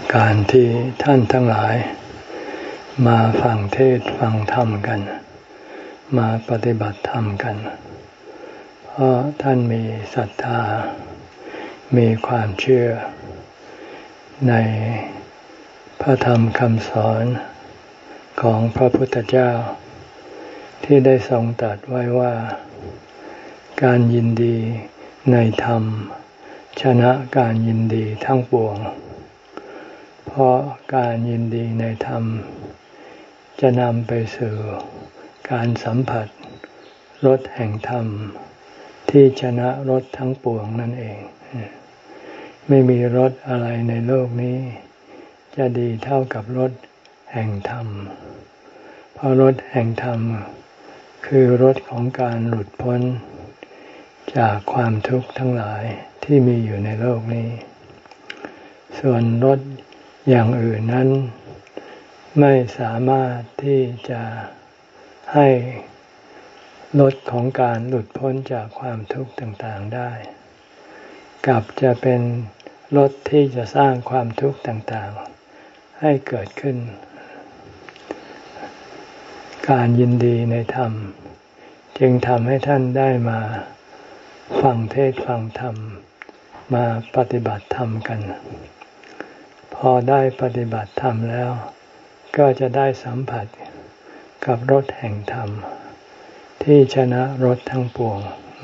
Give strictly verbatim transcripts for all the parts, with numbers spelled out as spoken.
การที่ท่านทั้งหลายมาฟังเทศน์ฟังธรรมกันมาปฏิบัติธรรมกันเพราะท่านมีศรัทธามีความเชื่อในพระธรรมคำสอนของพระพุทธเจ้าที่ได้ทรงตรัสไว้ว่าการยินดีในธรรมชนะการยินดีทั้งปวงเพราะการยินดีในธรรมจะนำไปสู่การสัมผัสรสแห่งธรรมที่ชนะรสทั้งปวงนั่นเองไม่มีรสอะไรในโลกนี้จะดีเท่ากับรสแห่งธรรมเพราะรสแห่งธรรมคือรสของการหลุดพ้นจากความทุกข์ทั้งหลายที่มีอยู่ในโลกนี้ส่วนรสอย่างอื่นนั้นไม่สามารถที่จะให้รสของการหลุดพ้นจากความทุกข์ต่างๆได้กลับจะเป็นรสที่จะสร้างความทุกข์ต่างๆให้เกิดขึ้นการยินดีในธรรมจึงทำให้ท่านได้มาฟังเทศน์ฟังธรรมมาปฏิบัติธรรมกันพอได้ปฏิบัติธรรมแล้วก็จะได้สัมผัสกับรสแห่งธรรมที่ชนะรสทั้งปวง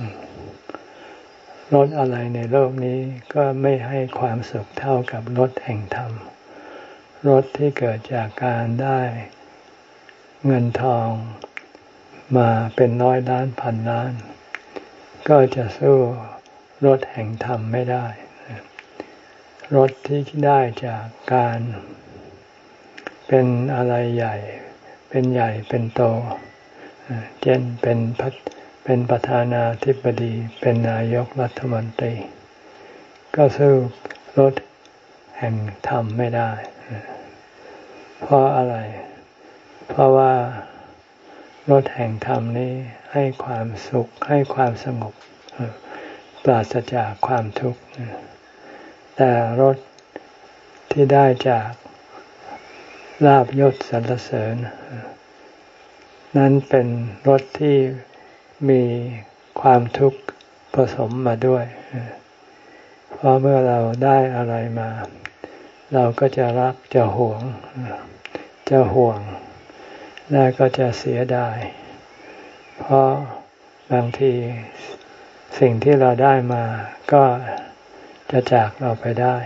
รสอะไรในโลกนี้ก็ไม่ให้ความสุขเท่ากับรสแห่งธรรมรสที่เกิดจากการได้เงินทองมาเป็นร้อยล้านพันล้านก็จะสู้รสแห่งธรรมไม่ได้รสที่ได้จากการเป็นอะไรใหญ่เป็นใหญ่เป็นโตเช่นเป็นพัฒเป็นประธานาธิบดีเป็นนายกรัฐมนตรีก็สู้รสแห่งธรรมไม่ได้เพราะอะไรเพราะว่ารสแห่งธรรมนี้ให้ความสุขให้ความสงบปราศจากความทุกข์แต่รสที่ได้จากลาภยศสรรเสริญนั้นเป็นรสที่มีความทุกข์ผสมมาด้วยเพราะเมื่อเราได้อะไรมาเราก็จะรักจะหวงจะห่วงและก็จะเสียดายเพราะบางทีสิ่งที่เราได้มาก็จะจากเราไปได้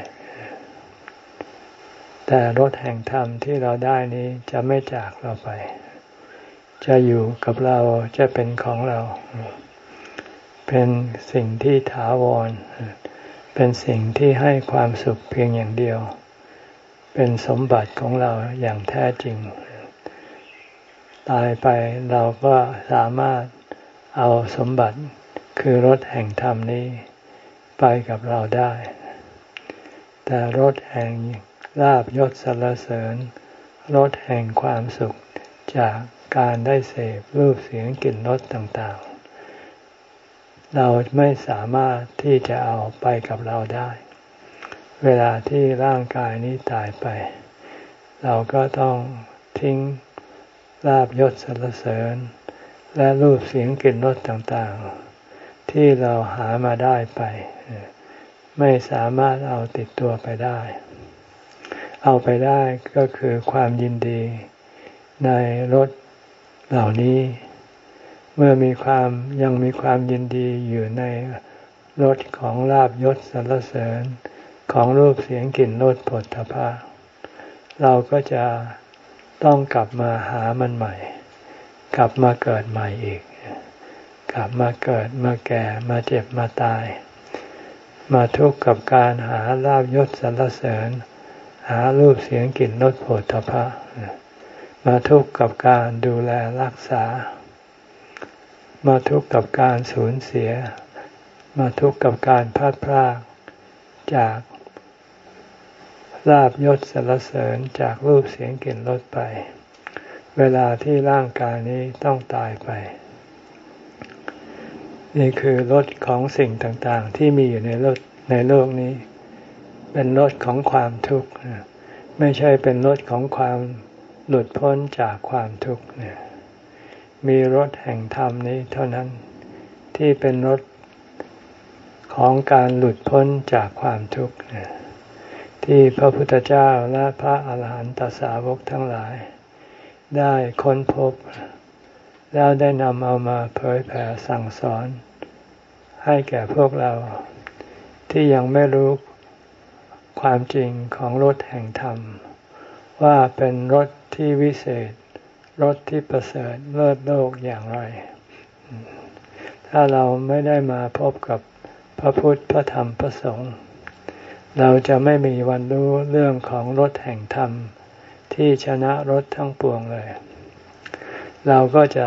แต่รสแห่งธรรมที่เราได้นี้จะไม่จากเราไปจะอยู่กับเราจะเป็นของเราเป็นสิ่งที่ถาวรเป็นสิ่งที่ให้ความสุขเพียงอย่างเดียวเป็นสมบัติของเราอย่างแท้จริงตายไปเราก็สามารถเอาสมบัติคือรสแห่งธรรมนี้ไปกับเราได้แต่รสแห่งลาภยศสรรเสริญรสแห่งความสุขจากการได้เสพรูปเสียงกลิ่นรสต่างๆเราไม่สามารถที่จะเอาไปกับเราได้เวลาที่ร่างกายนี้ตายไปเราก็ต้องทิ้งลาภยศสรรเสริญและรูปเสียงกลิ่นรสต่างๆที่เราหามาได้ไปไม่สามารถเอาติดตัวไปได้เอาไปได้ก็คือความยินดีในรสเหล่านี้เมื่อมีความยังมีความยินดีอยู่ในรสของลาภยศสรรเสริญของรูปเสียงกลิ่นรสโผฏฐัพพะเราก็จะต้องกลับมาหามันใหม่กลับมาเกิดใหม่อีกกลับมาเกิดมาแก่มาเจ็บมาตายมาทุกข์กับการหาลาภยศสรรเสริญหารูปเสียงกลิ่นรสโผฏฐัพพะมาทุกข์กับการดูแลรักษามาทุกข์กับการสูญเสียมาทุกข์กับการพลาดพลาดจากลาภยศสรรเสริญจากรูปเสียงกลิ่นรสไปเวลาที่ร่างกายนี้ต้องตายไปนี่คือรสของสิ่งต่างๆที่มีอยู่ในโลกในโลกนี้เป็นรสของความทุกข์ไม่ใช่เป็นรถของความหลุดพ้นจากความทุกข์เนี่ยมีรถแห่งธรรมนี้เท่านั้นที่เป็นรถของการหลุดพ้นจากความทุกข์เนี่ยที่พระพุทธเจ้าและพระอาหารหันตสาวกทั้งหลายได้ค้นพบแล้วได้นำเอามาเผยแผ่สั่งสอนให้แก่พวกเราที่ยังไม่รู้ความจริงของรถแห่งธรรมว่าเป็นรถที่วิเศษรถที่ประเสริฐเลิศโลกอย่างไรถ้าเราไม่ได้มาพบกับพระพุทธพระธรรมพระสงฆ์เราจะไม่มีวันรู้เรื่องของรถแห่งธรรมที่ชนะรถทั้งปวงเลยเราก็จะ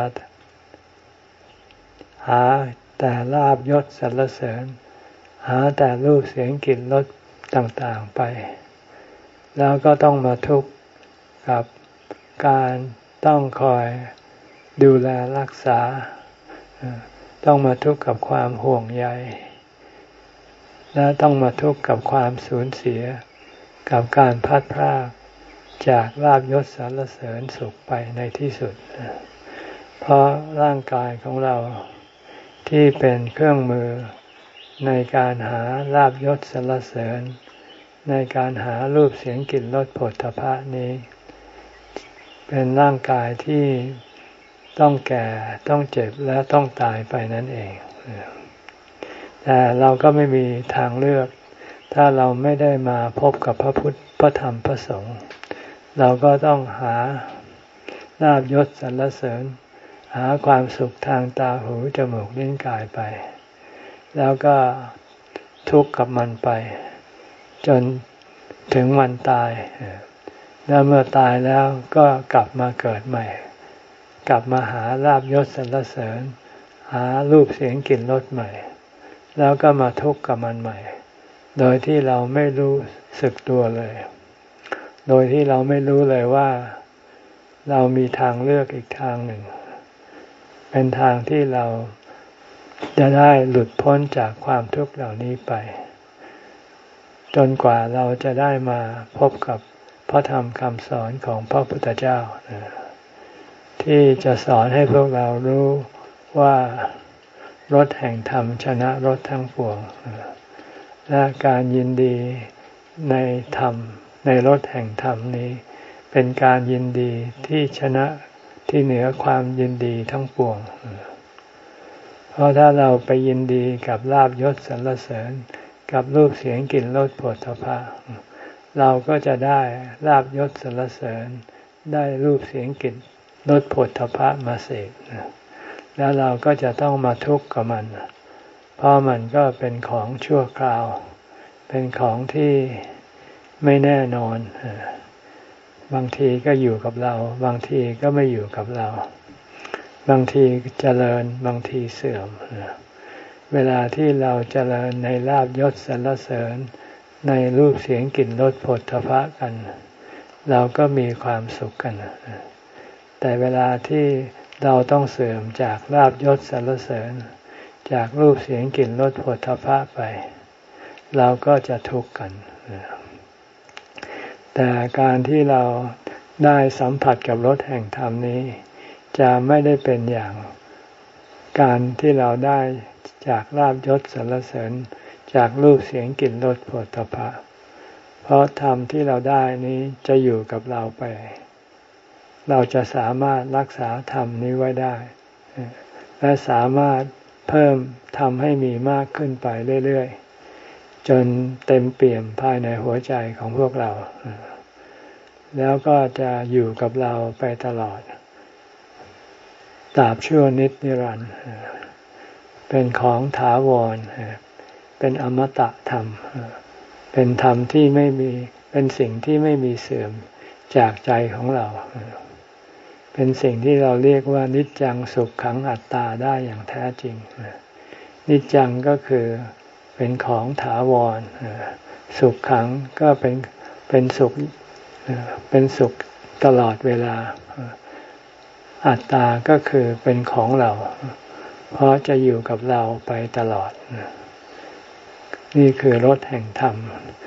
หาแต่ลาภยศสรรเสริญหาแต่รูปเสียงกลิ่นรสต่างๆไปแล้วก็ต้องมาทุกข์กับการต้องคอยดูแลรักษาต้องมาทุกข์กับความห่วงใยและต้องมาทุกข์กับความสูญเสียกับการพัดพรากจากลาภยศสรรเสริญสุขไปในที่สุดเพราะร่างกายของเราที่เป็นเครื่องมือในการหาลาภยศสรรเสริญในการหารูปเสียงกลิ่นรสโผฏฐัพพะนี้เป็นร่างกายที่ต้องแก่ต้องเจ็บและต้องตายไปนั่นเองแต่เราก็ไม่มีทางเลือกถ้าเราไม่ได้มาพบกับพระพุทธพระธรรมพระสงฆ์เราก็ต้องหาลาภยศสรรเสริญหาความสุขทางตาหูจมูกลิ้นกายไปแล้วก็ทุกข์กับมันไปจนถึงวันตายแล้วเมื่อตายแล้วก็กลับมาเกิดใหม่กลับมาหาลาภยศสรรเสริญหารูปเสียงกลิ่นรสใหม่แล้วก็มาทุกข์กับมันใหม่โดยที่เราไม่รู้สึกตัวเลยโดยที่เราไม่รู้เลยว่าเรามีทางเลือกอีกทางหนึ่งเป็นทางที่เราจะได้หลุดพ้นจากความทุกข์เหล่านี้ไปจนกว่าเราจะได้มาพบกับพระธรรมคำสอนของพระพุทธเจ้าที่จะสอนให้พวกเรารู้ว่ารถแห่งธรรมชนะรถทั้งปวงและการยินดีในธรรมในรถแห่งธรรมนี้เป็นการยินดีที่ชนะที่เหนือความยินดีทั้งปวงเพราะถ้าเราไปยินดีกับลาภยศสรรเสริญกับรูปเสียงกลิ่นรสโผฏฐัพพะเราก็จะได้ลาภยศสรรเสริญได้รูปเสียงกลิ่นรสโผฏฐัพพะมาเสพแล้วเราก็จะต้องมาทุกข์กับมันเพราะมันก็เป็นของชั่วคราวเป็นของที่ไม่แน่นอนบางทีก็อยู่กับเราบางทีก็ไม่อยู่กับเราบางทีเจริญบางทีเสื่อมเวลาที่เราเจริญในลาภยศสรรเสริญในรูปเสียงกลิ่นรสโผฏฐัพพะกันเราก็มีความสุขกันแต่เวลาที่เราต้องเสื่อมจากลาภยศสรรเสริญจากรูปเสียงกลิ่นรสโผฏฐัพพะไปเราก็จะทุกข์กันแต่การที่เราได้สัมผัสกับรสแห่งธรรมนี้จะไม่ได้เป็นอย่างการที่เราได้จากลาภยศสรรเสริญจากรูปเสียงกลิ่นรสโผฏฐัพพะเพราะธรรมที่เราได้นี้จะอยู่กับเราไปเราจะสามารถรักษาธรรมนี้ไว้ได้และสามารถเพิ่มทำให้มีมากขึ้นไปเรื่อยๆจนเต็มเปี่ยมภายในหัวใจของพวกเราแล้วก็จะอยู่กับเราไปตลอดตราบชั่วนิจนิรันดร์เป็นของถาวรเป็นอมตะธรรมเป็นธรรมที่ไม่มีเป็นสิ่งที่ไม่มีเสื่อมจากใจของเราเป็นสิ่งที่เราเรียกว่านิจจังสุขขังอัตตาได้อย่างแท้จริงนิจจังก็คือเป็นของถาวรสุขขังก็เป็นเป็นสุขเป็นสุขตลอดเวลาอัตตาก็คือเป็นของเราเพราะจะอยู่กับเราไปตลอดนี่คือรถแห่งธรรม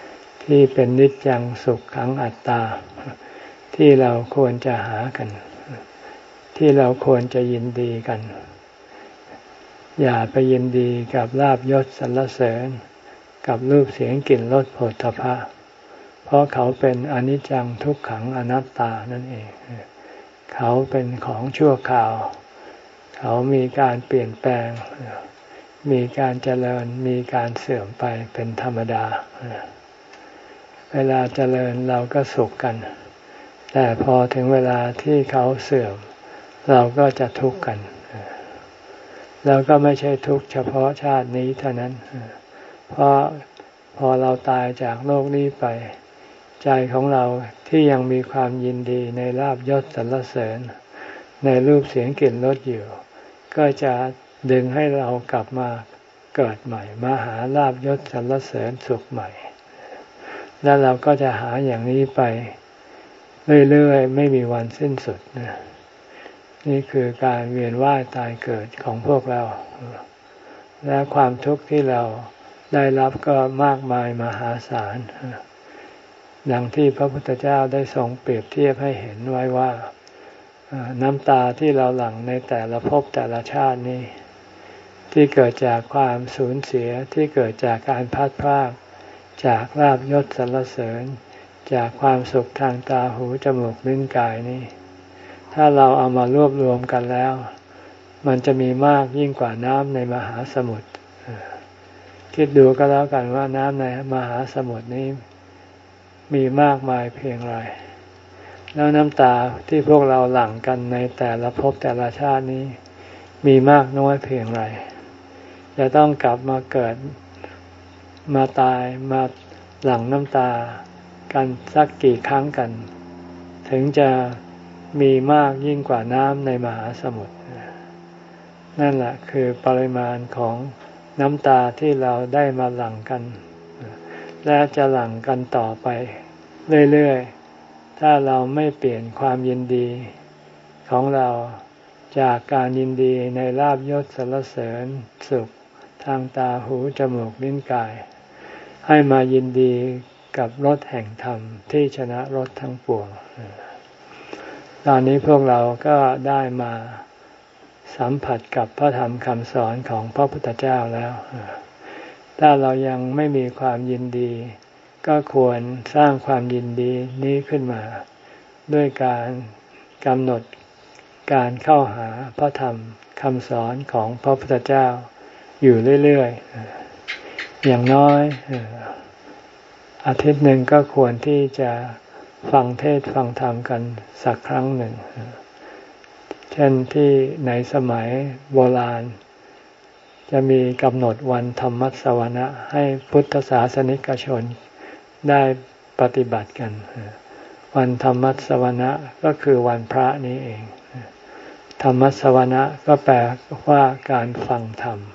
ที่เป็นนิจจังสุขขังอัตตาที่เราควรจะหากันที่เราควรจะยินดีกันอย่าไปยินดีกับลาภยศสรรเสริญกับรูปเสียงกลิ่นรสโผฏฐัพพะเพราะเขาเป็นอนิจจังทุกขังอนัตตานั่นเองเขาเป็นของชั่วคราวเขามีการเปลี่ยนแปลงมีการเจริญมีการเสื่อมไปเป็นธรรมดาเวลาเจริญเราก็สุขกันแต่พอถึงเวลาที่เขาเสื่อมเราก็จะทุกข์กันแล้วก็ไม่ใช่ทุกข์เฉพาะชาตินี้เท่านั้นเพราะพอเราตายจากโลกนี้ไปใจของเราที่ยังมีความยินดีในลาภยศสรรเสริญในรูปเสียงกลิ่นรสอยู่ก็จะดึงให้เรากลับมาเกิดใหม่มาหาลาภยศสรรเสริญสุขใหม่แล้วเราก็จะหาอย่างนี้ไปเรื่อยๆไม่มีวันสิ้นสุดนะนี่คือการเวียนว่ายตายเกิดของพวกเราและความทุกข์ที่เราได้รับก็มากมายมหาศาลดังที่พระพุทธเจ้าได้ทรงเปรียบเทียบให้เห็นไว้ว่าน้ำตาที่เราหลั่งในแต่ละภพแต่ละชาตินี้ที่เกิดจากความสูญเสียที่เกิดจากการพลัดพรากจากลาภยศสรรเสริญจากความสุขทางตาหูจมูกลิ้นกายนี้ถ้าเราเอามารวบรวมกันแล้วมันจะมีมากยิ่งกว่าน้ำในมหาสมุทรคิดดูก็แล้วกันว่าน้ำในมหาสมุทรนี้มีมากมายเพียงไรแล้วน้ำตาที่พวกเราหลั่งกันในแต่ละภพแต่ละชาตินี้มีมากน้อยเพียงไรจะต้องกลับมาเกิดมาตายมาหลั่งน้ำตากันสักกี่ครั้งกันถึงจะมีมากยิ่งกว่าน้ำในมหาสมุทรนั่นแหละคือปริมาณของน้ำตาที่เราได้มาหลั่งกันและจะหลั่งกันต่อไปเรื่อยๆถ้าเราไม่เปลี่ยนความยินดีของเราจากการยินดีในลาภยศสรรเสริญสุขทางตาหูจมูกลิ้นกายให้มายินดีกับรสแห่งธรรมที่ชนะรสทั้งปวงตอนนี้พวกเราก็ได้มาสัมผัสกับพระธรรมคำสอนของพระพุทธเจ้าแล้วถ้าเรายังไม่มีความยินดีก็ควรสร้างความยินดีนี้ขึ้นมาด้วยการกำหนดการเข้าหาพระธรรมคำสอนของพระพุทธเจ้าอยู่เรื่อยๆอย่างน้อยอาทิตย์หนึ่งก็ควรที่จะฟังเทศน์ฟังธรรมกันสักครั้งหนึ่งเช่นที่ในสมัยโบราณจะมีกำหนดวันธรรมสวนะให้พุทธศาสนิกชนได้ปฏิบัติกันวันธรรมสวนะก็คือวันพระนี้เองธรรมสวนะก็แปลว่าการฟังธรรม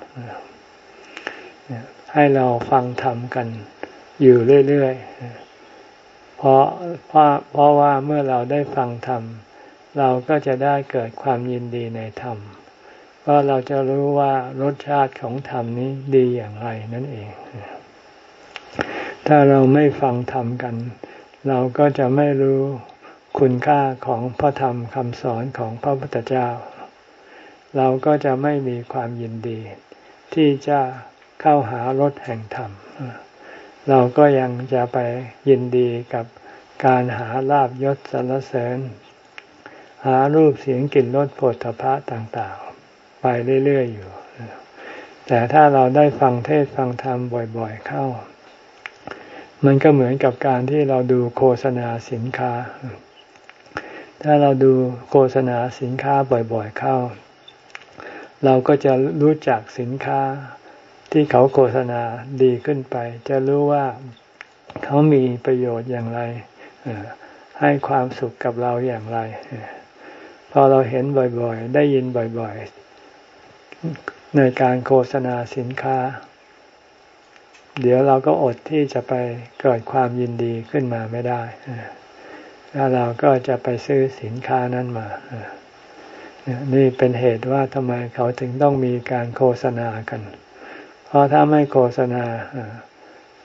ให้เราฟังธรรมกันอยู่เรื่อยๆเพราะเพราะเพราะว่าเมื่อเราได้ฟังธรรมเราก็จะได้เกิดความยินดีในธรรมเพราะเราจะรู้ว่ารสชาติของธรรมนี้ดีอย่างไรนั่นเองถ้าเราไม่ฟังธรรมกันเราก็จะไม่รู้คุณค่าของพระธรรมคำสอนของพระพุทธเจ้าเราก็จะไม่มีความยินดีที่จะเข้าหารสแห่งธรรมเราก็ยังจะไปยินดีกับการหาลาภยศสรรเสริญหารูปเสียงกลิ่นรสโผฏฐัพพะต่างๆไปเรื่อยๆอยู่แต่ถ้าเราได้ฟังเทศน์ฟังธรรมบ่อยๆเข้ามันก็เหมือนกับการที่เราดูโฆษณาสินค้าถ้าเราดูโฆษณาสินค้าบ่อยๆเข้าเราก็จะรู้จักสินค้าที่เขาโฆษณาดีขึ้นไปจะรู้ว่าเขามีประโยชน์อย่างไรให้ความสุขกับเราอย่างไรพอเราเห็นบ่อยๆได้ยินบ่อยๆในการโฆษณาสินค้าเดี๋ยวเราก็อดที่จะไปเกิดความยินดีขึ้นมาไม่ได้แล้วเราก็จะไปซื้อสินค้านั้นมานี่เป็นเหตุว่าทำไมเขาถึงต้องมีการโฆษณากันเพราะถ้าไม่โฆษณา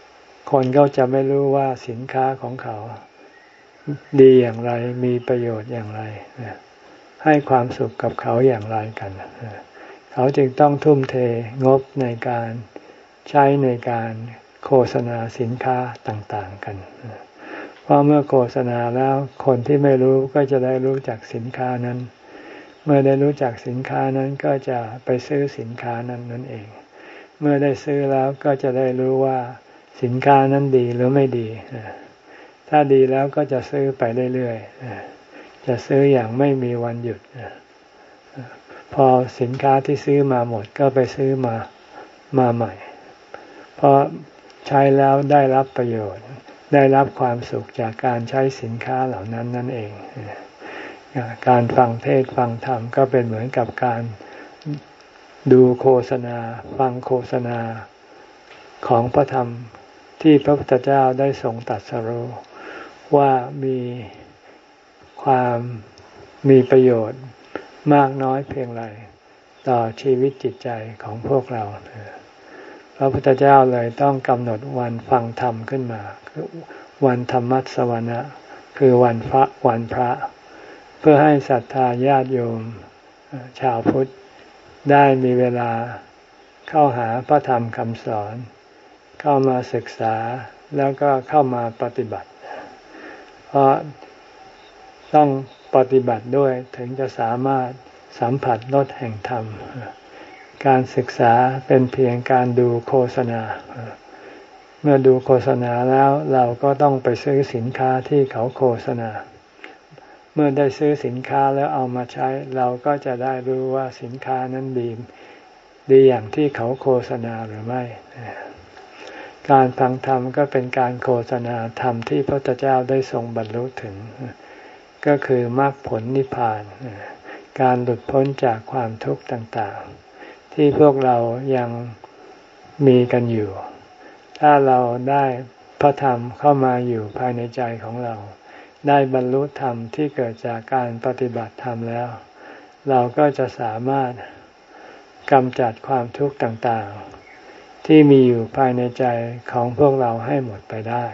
คนก็จะไม่รู้ว่าสินค้าของเขาดีอย่างไรมีประโยชน์อย่างไรให้ความสุขกับเขาอย่างไรกันเขาจึงต้องทุ่มเทงบในการใช้ในการโฆษณาสินค้าต่างๆกันเพราะเมื่อโฆษณาแล้วคนที่ไม่รู้ก็จะได้รู้จักสินค้านั้นเมื่อได้รู้จักสินค้านั้นก็จะไปซื้อสินค้านั้นนั่นเองเมื่อได้ซื้อแล้วก็จะได้รู้ว่าสินค้านั้นดีหรือไม่ดีถ้าดีแล้วก็จะซื้อไปเรื่อยๆจะซื้ออย่างไม่มีวันหยุดพอสินค้าที่ซื้อมาหมดก็ไปซื้อมามาใหม่เพราะใช้แล้วได้รับประโยชน์ได้รับความสุขจากการใช้สินค้าเหล่านั้นนั่นเองการฟังเทศน์ฟังธรรมก็เป็นเหมือนกับการดูโฆษณาฟังโฆษณาของพระธรรมที่พระพุทธเจ้าได้ทรงตรัสรู้ว่ามีความมีประโยชน์มากน้อยเพียงไรต่อชีวิตจิตใจของพวกเราพระพุทธเจ้าเลยต้องกำหนดวันฟังธรรมขึ้นมาคือวันธรรมัสวนะคือวันพระวันพระเพื่อให้ศรัทธาญาติโยมชาวพุทธได้มีเวลาเข้าหาพระธรรมคำสอนเข้ามาศึกษาแล้วก็เข้ามาปฏิบัติเพราะต้องปฏิบัติด้วยถึงจะสามารถสัมผัสรสแห่งธรรมการศึกษาเป็นเพียงการดูโฆษณาเมื่อดูโฆษณาแล้วเราก็ต้องไปซื้อสินค้าที่เขาโฆษณาเมื่อได้ซื้อสินค้าแล้วเอามาใช้เราก็จะได้รู้ว่าสินค้านั้นดีดีอย่างที่เขาโฆษณาหรือไม่การฟังธรรมก็เป็นการโฆษณาธรรมที่พระพุทธเจ้าได้ทรงบรรลุถึงก็คือมรรคผลนิพพานการหลุดพ้นจากความทุกข์ต่างๆที่พวกเรายังมีกันอยู่ถ้าเราได้พระธรรมเข้ามาอยู่ภายในใจของเราได้บรรลุธรรมที่เกิดจากการปฏิบัติธรรมแล้วเราก็จะสามารถกำจัดความทุกข์ต่างๆที่มีอยู่ภายในใจของพวกเราให้หมดไปได้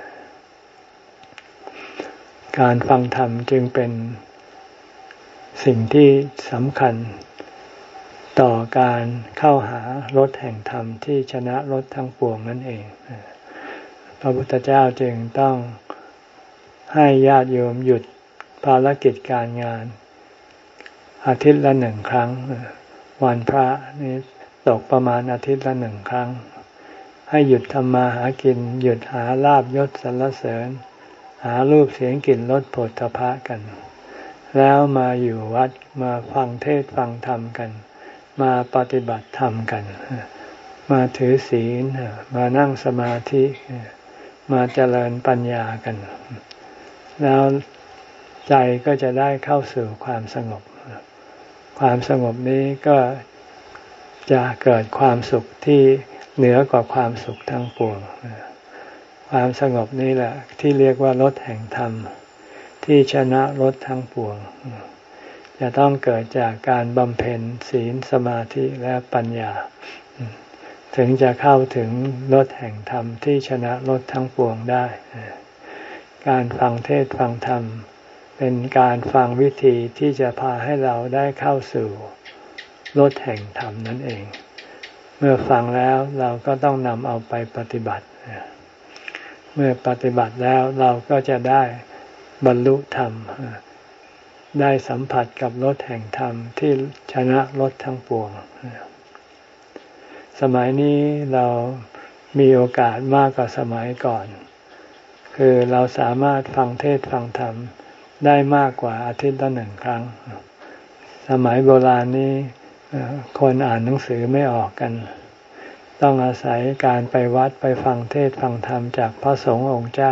การฟังธรรมจึงเป็นสิ่งที่สำคัญต่อการเข้าหารสแห่งธรรมที่ชนะรสทั้งปวงนั่นเองพระพุทธเจ้าจึงต้องให้ญาติโยมหยุดภารกิจการงานอาทิตย์ละหนึ่งครั้งวันพระนี่ตกประมาณอาทิตย์ละหนึ่งครั้งให้หยุดทำมาหากินหยุดหาลาภยศสรรเสริญหารูปเสียงกลิ่นรสโผฏฐัพพะกันแล้วมาอยู่วัดมาฟังเทศน์ฟังธรรมกันมาปฏิบัติธรรมกันมาถือศีลมานั่งสมาธิมาเจริญปัญญากันแล้วใจก็จะได้เข้าสู่ความสงบความสงบนี้ก็จะเกิดความสุขที่เหนือกว่าความสุขทั้งปวงความสงบนี้แหละที่เรียกว่ารสแห่งธรรมที่ชนะรสทั้งปวงจะต้องเกิดจากการบำเพ็ญศีลสมาธิและปัญญาถึงจะเข้าถึงรสแห่งธรรมที่ชนะรสทั้งปวงได้การฟังเทศน์ฟังธรรมเป็นการฟังวิธีที่จะพาให้เราได้เข้าสู่รสแห่งธรรมนั่นเองเมื่อฟังแล้วเราก็ต้องนำเอาไปปฏิบัติเมื่อปฏิบัติแล้วเราก็จะได้บรรลุธรรมได้สัมผัสกับรสแห่งธรรมที่ชนะรสทั้งปวงสมัยนี้เรามีโอกาสมากกว่าสมัยก่อนคือเราสามารถฟังเทศน์ฟังธรรมได้มากกว่าอาทิตย์ละหนึ่งครั้งสมัยโบราณนี้คนอ่านหนังสือไม่ออกกันต้องอาศัยการไปวัดไปฟังเทศน์ฟังธรรมจากพระสงฆ์องค์เจ้า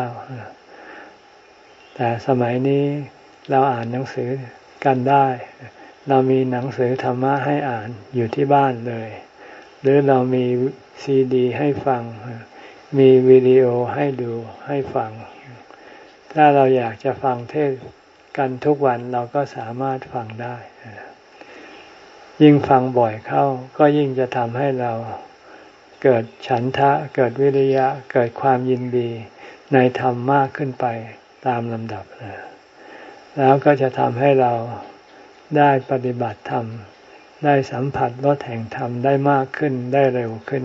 แต่สมัยนี้เราอ่านหนังสือกันได้เรามีหนังสือธรรมะให้อ่านอยู่ที่บ้านเลยหรือเรามีซีดีให้ฟังมีวิดีโอให้ดูให้ฟังถ้าเราอยากจะฟังเทศกันทุกวันเราก็สามารถฟังได้ยิ่งฟังบ่อยเข้าก็ยิ่งจะทำให้เราเกิดฉันทะเกิดวิริยะเกิดความยินดีในธรรมมากขึ้นไปตามลำดับแล้วก็จะทำให้เราได้ปฏิบัติธรรมได้สัมผัสรสแห่งธรรมได้มากขึ้นได้เร็วขึ้น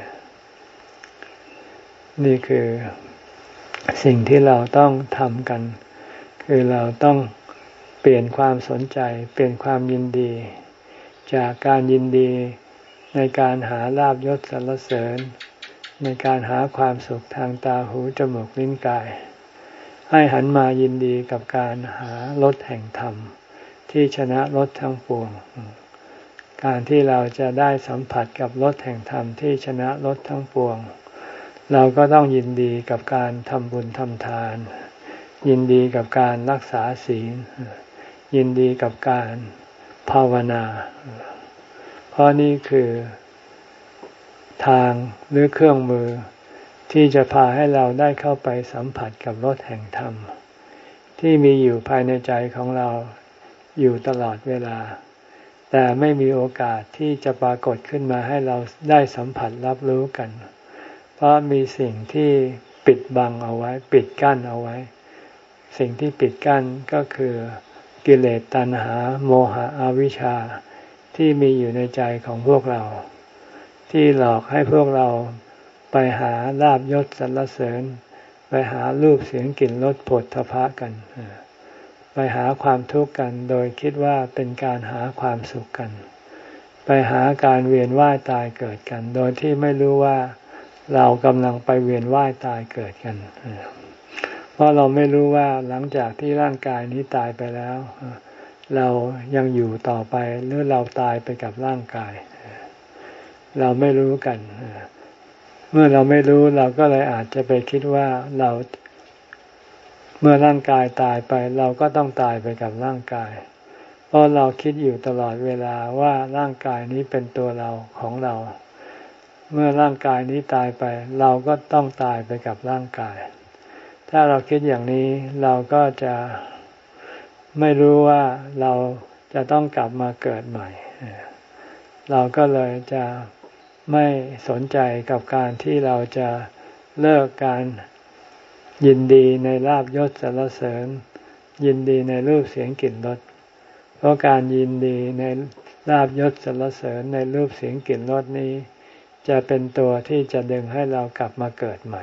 นี่คือสิ่งที่เราต้องทำกันคือเราต้องเปลี่ยนความสนใจเปลี่ยนความยินดีจากการยินดีในการหาลาภยศสรรเสริญในการหาความสุขทางตาหูจมูกลิ้นกายให้หันมายินดีกับการหารสแห่งธรรมที่ชนะรสทั้งปวงการที่เราจะได้สัมผัสกับรสแห่งธรรมที่ชนะรสทั้งปวงเราก็ต้องยินดีกับการทำบุญทำทานยินดีกับการรักษาศีลยินดีกับการภาวนาเพราะนี่คือทางหรือเครื่องมือที่จะพาให้เราได้เข้าไปสัมผัสกับรสแห่งธรรมที่มีอยู่ภายในใจของเราอยู่ตลอดเวลาแต่ไม่มีโอกาสที่จะปรากฏขึ้นมาให้เราได้สัมผัสรับรู้กันเพราะมีสิ่งที่ปิดบังเอาไว้ปิดกั้นเอาไว้สิ่งที่ปิดกั้นก็คือกิเลสตัณหาโมหะอวิชชาที่มีอยู่ในใจของพวกเราที่หลอกให้พวกเราไปหาลาภยศสรรเสริญไปหารูปเสียงกลิ่นรสโผฏฐัพพะกันไปหาความทุกข์กันโดยคิดว่าเป็นการหาความสุขกันไปหาการเวียนว่ายตายเกิดกันโดยที่ไม่รู้ว่าเรากำลังไปเวียนว่ายตายเกิดกันเพราะเราไม่รู้ว่าหลังจากที่ร่างกายนี้ตายไปแล้วเรายังอยู่ต่อไปหรือเราตายไปกับร่างกายเราไม่รู้กันเมื่อเราไม่รู้เราก็เลยอาจจะไปคิดว่าเราเมื่อร่างกายตายไปเราก็ต้องตายไปกับร่างกายเพราะเราคิดอยู่ตลอดเวลาว่าร่างกายนี้เป็นตัวเราของเราเมื่อร่างกายนี้ตายไปเราก็ต้องตายไปกับร่างกายถ้าเราคิดอย่างนี้เราก็จะไม่รู้ว่าเราจะต้องกลับมาเกิดใหม่เราก็เลยจะไม่สนใจกับการที่เราจะเลิกการยินดีในลาภยศสรรเสริญยินดีในรูปเสียงกลิ่นรสเพราะการยินดีในลาภยศสรรเสริญในรูปเสียงกลิ่นรสนี้จะเป็นตัวที่จะดึงให้เรากลับมาเกิดใหม่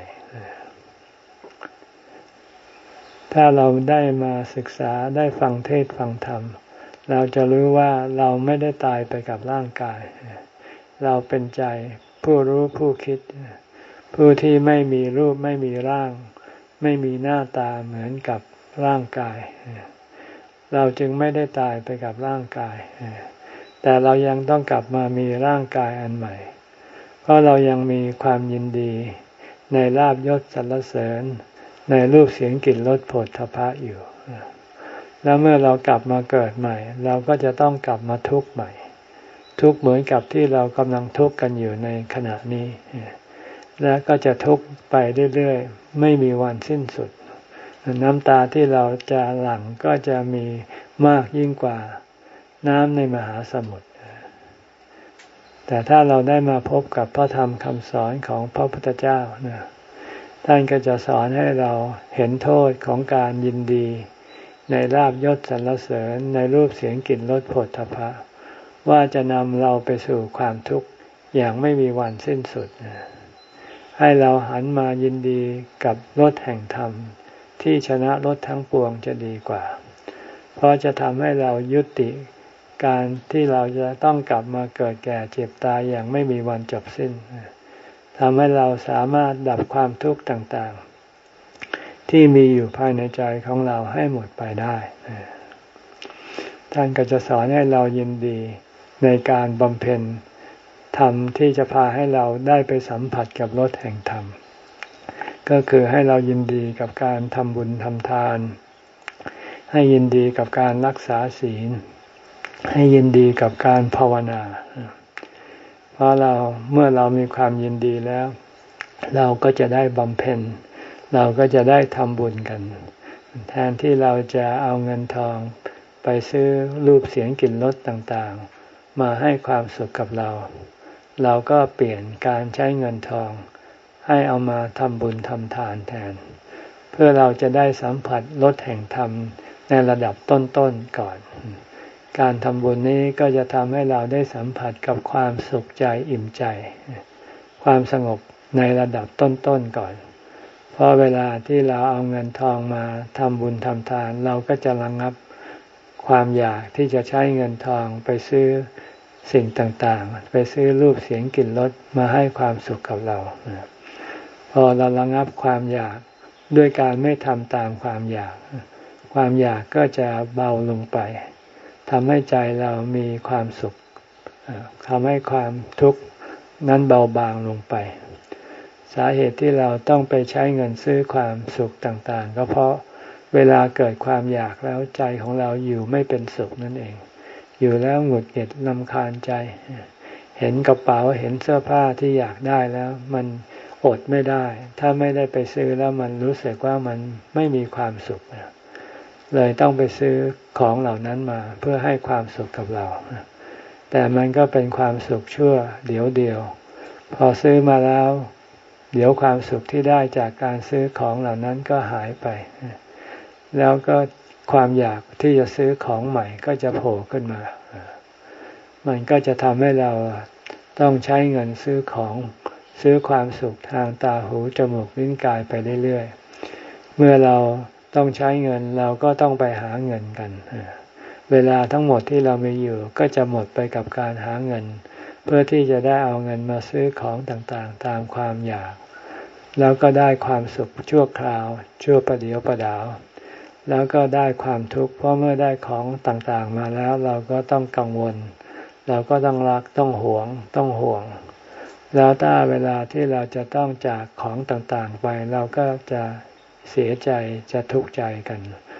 ถ้าเราได้มาศึกษาได้ฟังเทศน์ฟังธรรมเราจะรู้ว่าเราไม่ได้ตายไปกับร่างกายเราเป็นใจผู้รู้ผู้คิดผู้ที่ไม่มีรูปไม่มีร่างไม่มีหน้าตาเหมือนกับร่างกายเราจึงไม่ได้ตายไปกับร่างกายแต่เรายังต้องกลับมามีร่างกายอันใหม่เพราะเรายังมีความยินดีในลาภยศสรรเสริญในรูปเสียงกลิ่นรสโผฏฐัพพะอยู่แล้วเมื่อเรากลับมาเกิดใหม่เราก็จะต้องกลับมาทุกข์ใหม่ทุกข์เหมือนกับที่เรากำลังทุกข์กันอยู่ในขณะนี้และก็จะทุกข์ไปเรื่อยๆไม่มีวันสิ้นสุดน้ำตาที่เราจะหลั่งก็จะมีมากยิ่งกว่าน้ำในมหาสมุทรแต่ถ้าเราได้มาพบกับพระธรรมคำสอนของพระพุทธเจ้านะท่านก็จะสอนให้เราเห็นโทษของการยินดีในลาภยศสรรเสริญในรูปเสียงกลิ่นรสโผฏฐัพพะว่าจะนำเราไปสู่ความทุกข์อย่างไม่มีวันสิ้นสุดให้เราหันมายินดีกับรสแห่งธรรมที่ชนะรสทั้งปวงจะดีกว่าเพราะจะทำให้เรายุติการที่เราจะต้องกลับมาเกิดแก่เจ็บตายอย่างไม่มีวันจบสิ้นทำให้เราสามารถดับความทุกข์ต่างๆที่มีอยู่ภายในใจของเราให้หมดไปได้ท่านก็จะสอนให้เรายินดีในการบำเพ็ญธรรมที่จะพาให้เราได้ไปสัมผัสกับรสแห่งธรรมก็คือให้เรายินดีกับการทำบุญทำทานให้ยินดีกับการรักษาศีลให้ยินดีกับการภาวนาเพราะเราเมื่อเรามีความยินดีแล้วเราก็จะได้บำเพ็ญเราก็จะได้ทำบุญกันแทนที่เราจะเอาเงินทองไปซื้อรูปเสียงกลิ่นรสต่างๆมาให้ความสุขกับเราเราก็เปลี่ยนการใช้เงินทองให้เอามาทำบุญทำทานแทนเพื่อเราจะได้สัมผัสรสแห่งธรรมในระดับต้นๆก่อนการทำบุญนี้ก็จะทำให้เราได้สัมผัสกับความสุขใจอิ่มใจความสงบในระดับต้นๆก่อนเพราะเวลาที่เราเอาเงินทองมาทำบุญทำทานเราก็จะระงับความอยากที่จะใช้เงินทองไปซื้อสิ่งต่างๆไปซื้อรูปเสียงกลิ่นรสมาให้ความสุขกับเราพอเราระงับความอยากด้วยการไม่ทำตามความอยากความอยากก็จะเบาลงไปทำให้ใจเรามีความสุขทำให้ความทุกข์นั้นเบาบางลงไปสาเหตุที่เราต้องไปใช้เงินซื้อความสุขต่างๆก็เพราะเวลาเกิดความอยากแล้วใจของเราอยู่ไม่เป็นสุขนั่นเองอยู่แล้วหงุดหงิดรำคาญใจเห็นกระเป๋าเห็นเสื้อผ้าที่อยากได้แล้วมันอดไม่ได้ถ้าไม่ได้ไปซื้อแล้วมันรู้สึกว่ามันไม่มีความสุขเลยต้องไปซื้อของเหล่านั้นมาเพื่อให้ความสุขกับเราแต่มันก็เป็นความสุขชั่วเดี๋ยวเดียวพอซื้อมาแล้วเดี๋ยวความสุขที่ได้จากการซื้อของเหล่านั้นก็หายไปแล้วก็ความอยากที่จะซื้อของใหม่ก็จะโผล่ขึ้นมามันก็จะทำให้เราต้องใช้เงินซื้อของซื้อความสุขทางตาหูจมูกลิ้นกายไปเรื่อยๆเมื่อเราต้องใช้เงินเราก็ต้องไปหาเงินกันเวลาทั้งหมดที่เรามีอยู่ก็จะหมดไปกับการหาเงินเพื่อที่จะได้เอาเงินมาซื้อของต่างๆตามความอยากแล้วก็ได้ความสุขชั่วคราวชั่วประเดียวประดาวแล้วก็ได้ความทุกข์เพราะเมื่อได้ของต่างๆมาแล้วเราก็ต้องกังวลเราก็ต้องรักต้องหวงต้องห่วงแล้วถ้าเวลาที่เราจะต้องจากของต่างๆไปเราก็จะเสียใจจะทุกข์ใจกัน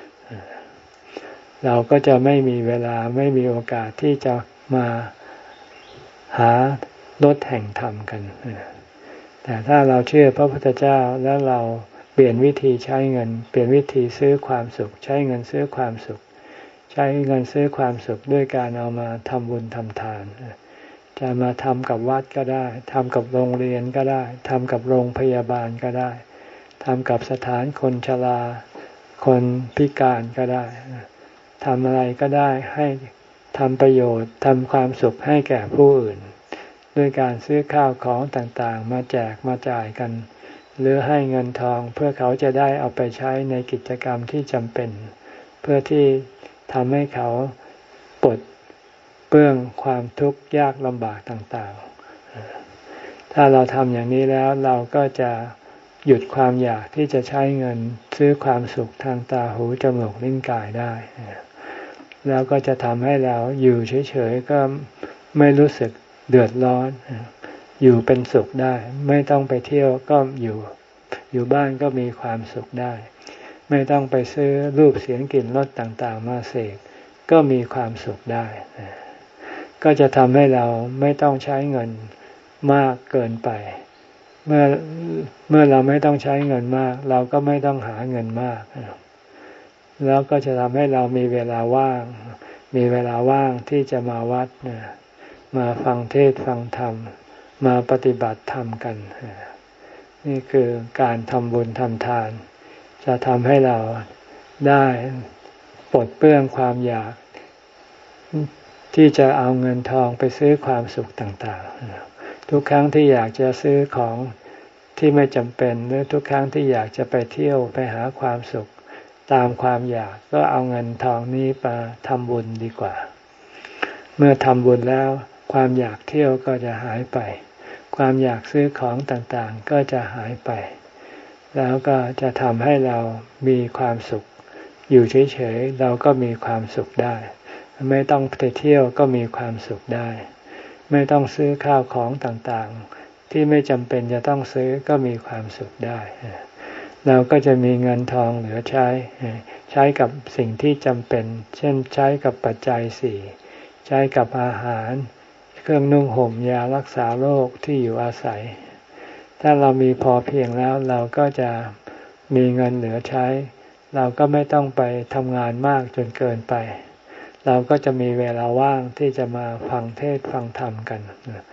เราก็จะไม่มีเวลาไม่มีโอกาสที่จะมาหารสแห่งธรรมกันแต่ถ้าเราเชื่อพระพุทธเจ้าแล้วเราเปลี่ยนวิธีใช้เงินเปลี่ยนวิธีซื้อความสุขใช้เงินซื้อความสุขใช้เงินซื้อความสุขด้วยการเอามาทำบุญทำทานจะมาทำกับวัดก็ได้ทำกับโรงเรียนก็ได้ทำกับโรงพยาบาลก็ได้ทำกับสถานคนชราคนพิการก็ได้ทำอะไรก็ได้ให้ทำประโยชน์ทำความสุขให้แก่ผู้อื่นด้วยการซื้อข้าวของต่างๆมาแจกมาจ่ายกันหรือให้เงินทองเพื่อเขาจะได้เอาไปใช้ในกิจกรรมที่จำเป็นเพื่อที่ทำให้เขาปลดเปลื้องความทุกข์ยากลำบากต่างๆถ้าเราทำอย่างนี้แล้วเราก็จะหยุดความอยากที่จะใช้เงินซื้อความสุขทางตาหูจมูกลิ้นกายได้แล้วก็จะทำให้เราอยู่เฉยๆก็ไม่รู้สึกเดือดร้อนอยู่เป็นสุขได้ไม่ต้องไปเที่ยวก็อยู่อยู่บ้านก็มีความสุขได้ไม่ต้องไปซื้อรูปเสียงกลิ่นรสต่างๆมาเสพก็มีความสุขได้ก็จะทำให้เราไม่ต้องใช้เงินมากเกินไปเมื่อเมื่อเราไม่ต้องใช้เงินมากเราก็ไม่ต้องหาเงินมากแล้วก็จะทำให้เรามีเวลาว่างมีเวลาว่างที่จะมาวัดมาฟังเทศน์ฟังธรรมมาปฏิบัติธรรมกันนี่คือการทำบุญทำทานจะทำให้เราได้ปลดเปลื้องความอยากที่จะเอาเงินทองไปซื้อความสุขต่างๆทุกครั้งที่อยากจะซื้อของที่ไม่จำเป็นหรือทุกครั้งที่อยากจะไปเที่ยวไปหาความสุขตามความอยากก็เอาเงินทองนี้มาทำบุญดีกว่าเมื่อทำบุญแล้วความอยากเที่ยวก็จะหายไปความอยากซื้อของต่างๆก็จะหายไปแล้วก็จะทำให้เรามีความสุขอยู่เฉยๆเราก็มีความสุขได้ไม่ต้องไปเที่ยวก็มีความสุขได้ไม่ต้องซื้อข้าวของต่างๆที่ไม่จำเป็นจะต้องซื้อก็มีความสุขได้เราก็จะมีเงินทองเหลือใช้ใช้กับสิ่งที่จำเป็นเช่นใช้กับปัจจัยสี่ใช้กับอาหารเครื่องนุ่งห่มยารักษาโรคที่อยู่อาศัยถ้าเรามีพอเพียงแล้วเราก็จะมีเงินเหลือใช้เราก็ไม่ต้องไปทำงานมากจนเกินไปเราก็จะมีเวลาว่างที่จะมาฟังเทศน์ฟังธรรมกัน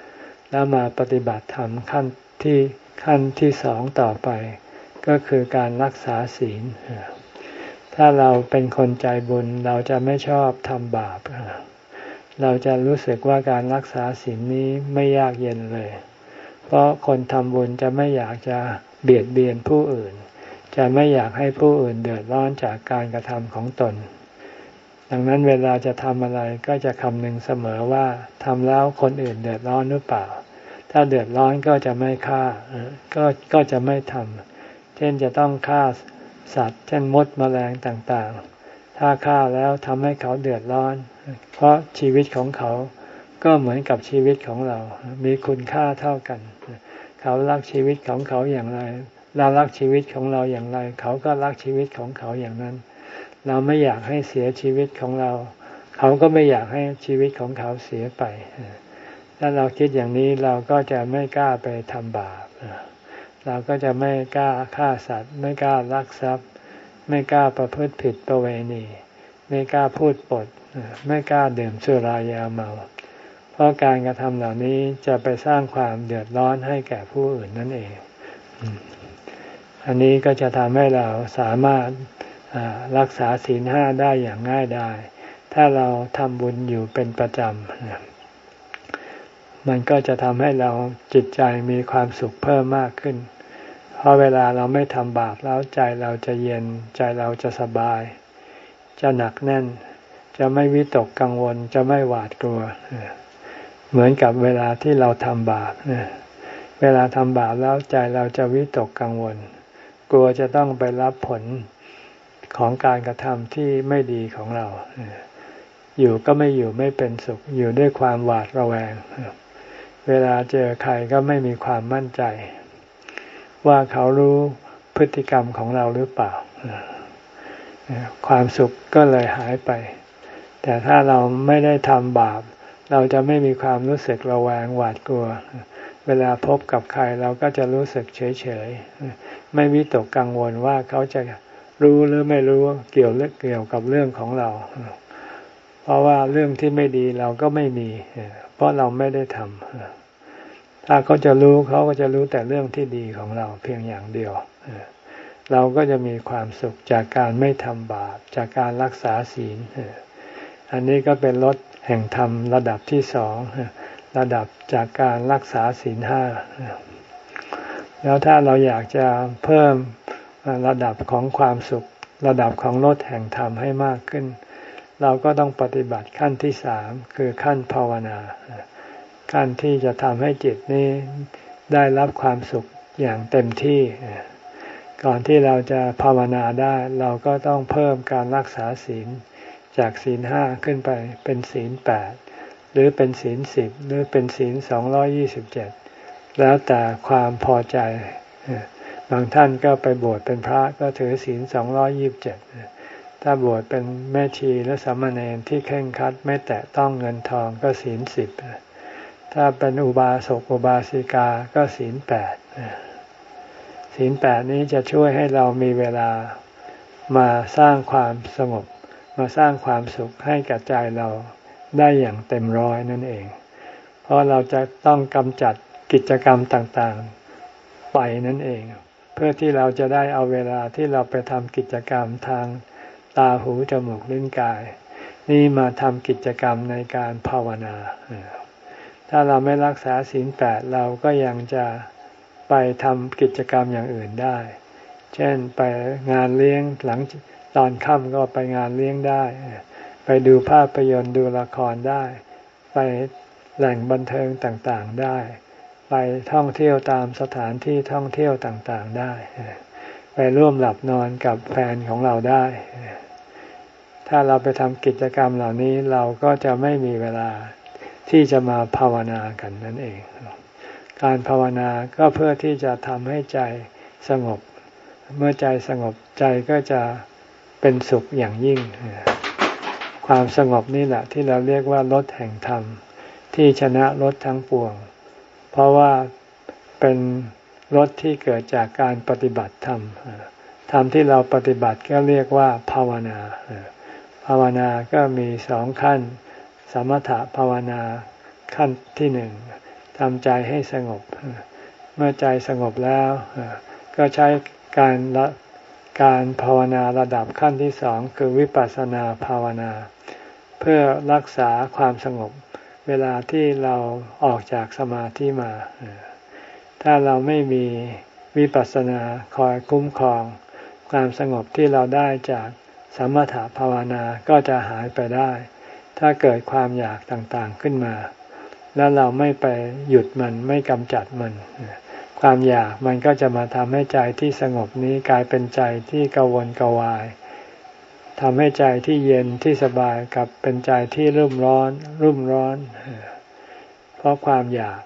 แล้วมาปฏิบัติธรรมขั้นที่ขั้นที่สองต่อไปก็คือการรักษาศีลถ้าเราเป็นคนใจบุญเราจะไม่ชอบทำบาปเราจะรู้สึกว่าการรักษาศีลนี้ไม่ยากเย็นเลยเพราะคนทำบุญจะไม่อยากจะเบียดเบียนผู้อื่นจะไม่อยากให้ผู้อื่นเดือดร้อนจากการกระทำของตนดังนั้นเวลาจะทำอะไรก็จะคำนึงเสมอว่าทำแล้วคนอื่นเดือดร้อนหรือเปล่าถ้าเดือดร้อนก็จะไม่ฆ่าก็ก็จะไม่ทำเช่นจะต้องฆ่าสัตว์เช่นมดแมลงต่างๆถ้าฆ่าแล้วทำให้เขาเดือดร้อนเพราะชีวิตของเขาก็เหมือนกับชีวิตของเรามีคุณค่าเท่ากันเขารักชีวิตของเขาอย่างไรเรารักชีวิตของเราอย่างไรเขาก็รักชีวิตของเขาอย่างนั้นเราไม่อยากให้เสียชีวิตของเราเขาก็ไม่อยากให้ชีวิตของเขาเสียไปถ้าเราคิดอย่างนี้เราก็จะไม่กล้าไปทำบาปเราก็จะไม่กล้าฆ่าสัตว์ไม่กล้าลักทรัพย์ไม่กล้าประพฤติผิดประเวณีไม่กล้าพูดปดไม่กล้าดื่มสุรายาเมาเพราะการกระทำเหล่านี้จะไปสร้างความเดือดร้อนให้แก่ผู้อื่นนั่นเองอันนี้ก็จะทำให้เราสามารถรักษาศีลห้าได้อย่างง่ายดายถ้าเราทำบุญอยู่เป็นประจำมันก็จะทำให้เราจิตใจมีความสุขเพิ่มมากขึ้นเพราะเวลาเราไม่ทำบาปแล้วใจเราจะเย็นใจเราจะสบายจะหนักแน่นจะไม่วิตกกังวลจะไม่หวาดกลัวเหมือนกับเวลาที่เราทำบาปเวลาทำบาปแล้วใจเราจะวิตกกังวลกลัวจะต้องไปรับผลของการกระทำที่ไม่ดีของเราอยู่ก็ไม่อยู่ไม่เป็นสุขอยู่ด้วยความหวาดระแวงเวลาเจอใครก็ไม่มีความมั่นใจว่าเขารู้พฤติกรรมของเราหรือเปล่าความสุขก็เลยหายไปแต่ถ้าเราไม่ได้ทำบาปเราจะไม่มีความรู้สึกระแวงหวาดกลัวเวลาพบกับใครเราก็จะรู้สึกเฉยๆไม่วิตกกังวลว่าเขาจะรู้หรือไม่รู้เกี่ยวเรื่องเกี่ยวกับเรื่องของเราเพราะว่าเรื่องที่ไม่ดีเราก็ไม่มีเพราะเราไม่ได้ทำถ้าเขาจะรู้เขาก็จะรู้แต่เรื่องที่ดีของเราเพียงอย่างเดียวเราก็จะมีความสุขจากการไม่ทำบาปจากการรักษาศีลอันนี้ก็เป็นรสแห่งธรรมระดับที่สองระดับจากการรักษาศีลห้าแล้วถ้าเราอยากจะเพิ่มระดับของความสุขระดับของรสแห่งธรรมให้มากขึ้นเราก็ต้องปฏิบัติขั้นที่สามคือขั้นภาวนาขั้นที่จะทำให้จิตนี้ได้รับความสุขอย่างเต็มที่ก่อนที่เราจะภาวนาได้เราก็ต้องเพิ่มการรักษาศีลจากศีลห้าขึ้นไปเป็นศีลแปดหรือเป็นศีลสิบหรือเป็นศีลสองร้อยยี่สิบเจ็ดแล้วแต่ความพอใจบางท่านก็ไปบวชเป็นพระก็ถือศีลสองร้อยยี่สิบเจ็ดถ้าบวชเป็นแม่ชีและสามเณรที่เคร่งครัดไม่แตะต้องเงินทองก็ศีลสิบถ้าเป็นอุบาสกอุบาสิกาก็ศีลแปดศีลแปดนี้จะช่วยให้เรามีเวลามาสร้างความสงบมาสร้างความสุขให้กับใจเราได้อย่างเต็มร้อยนั่นเองเพราะเราจะต้องกำจัดกิจกรรมต่างๆไปนั่นเองเพื่อที่เราจะได้เอาเวลาที่เราไปทำกิจกรรมทางตาหูจมูกลิ้นกายนี่มาทำกิจกรรมในการภาวนาถ้าเราไม่รักษาศีลแปดเราก็ยังจะไปทำกิจกรรมอย่างอื่นได้เช่นไปงานเลี้ยงหลังตอนค่ำก็ไปงานเลี้ยงได้ไปดูภาพยนตร์ดูละครได้ไปแหล่งบันเทิงต่างๆได้ไปท่องเที่ยวตามสถานที่ท่องเที่ยวต่างๆได้ไปร่วมหลับนอนกับแฟนของเราได้ถ้าเราไปทำกิจกรรมเหล่านี้เราก็จะไม่มีเวลาที่จะมาภาวนากันนั่นเองการภาวนาก็เพื่อที่จะทำให้ใจสงบเมื่อใจสงบใจก็จะเป็นสุขอย่างยิ่งความสงบนี่แหละที่เราเรียกว่ารสแห่งธรรมที่ชนะรสทั้งปวงเพราะว่าเป็นรสที่เกิดจากการปฏิบัติธรรมธรรมที่เราปฏิบัติก็เรียกว่าภาวนาภาวนาก็มีสองขั้นสมถะภาวนาขั้นที่หนึ่งทำใจให้สงบเมื่อใจสงบแล้วก็ใช้การละการภาวนาระดับขั้นที่สองคือวิปัสสนาภาวนาเพื่อรักษาความสงบเวลาที่เราออกจากสมาธิมาถ้าเราไม่มีวิปัสสนาคอยคุ้มครองความสงบที่เราได้จากสมถภาวนาก็จะหายไปได้ถ้าเกิดความอยากต่างๆขึ้นมาแล้วเราไม่ไปหยุดมันไม่กำจัดมันความอยากมันก็จะมาทำให้ใจที่สงบนี้กลายเป็นใจที่กังวลกวายทำให้ใจที่เย็นที่สบายกลับเป็นใจที่รุ่มร้อนรุ่มร้อนเพราะความอยาก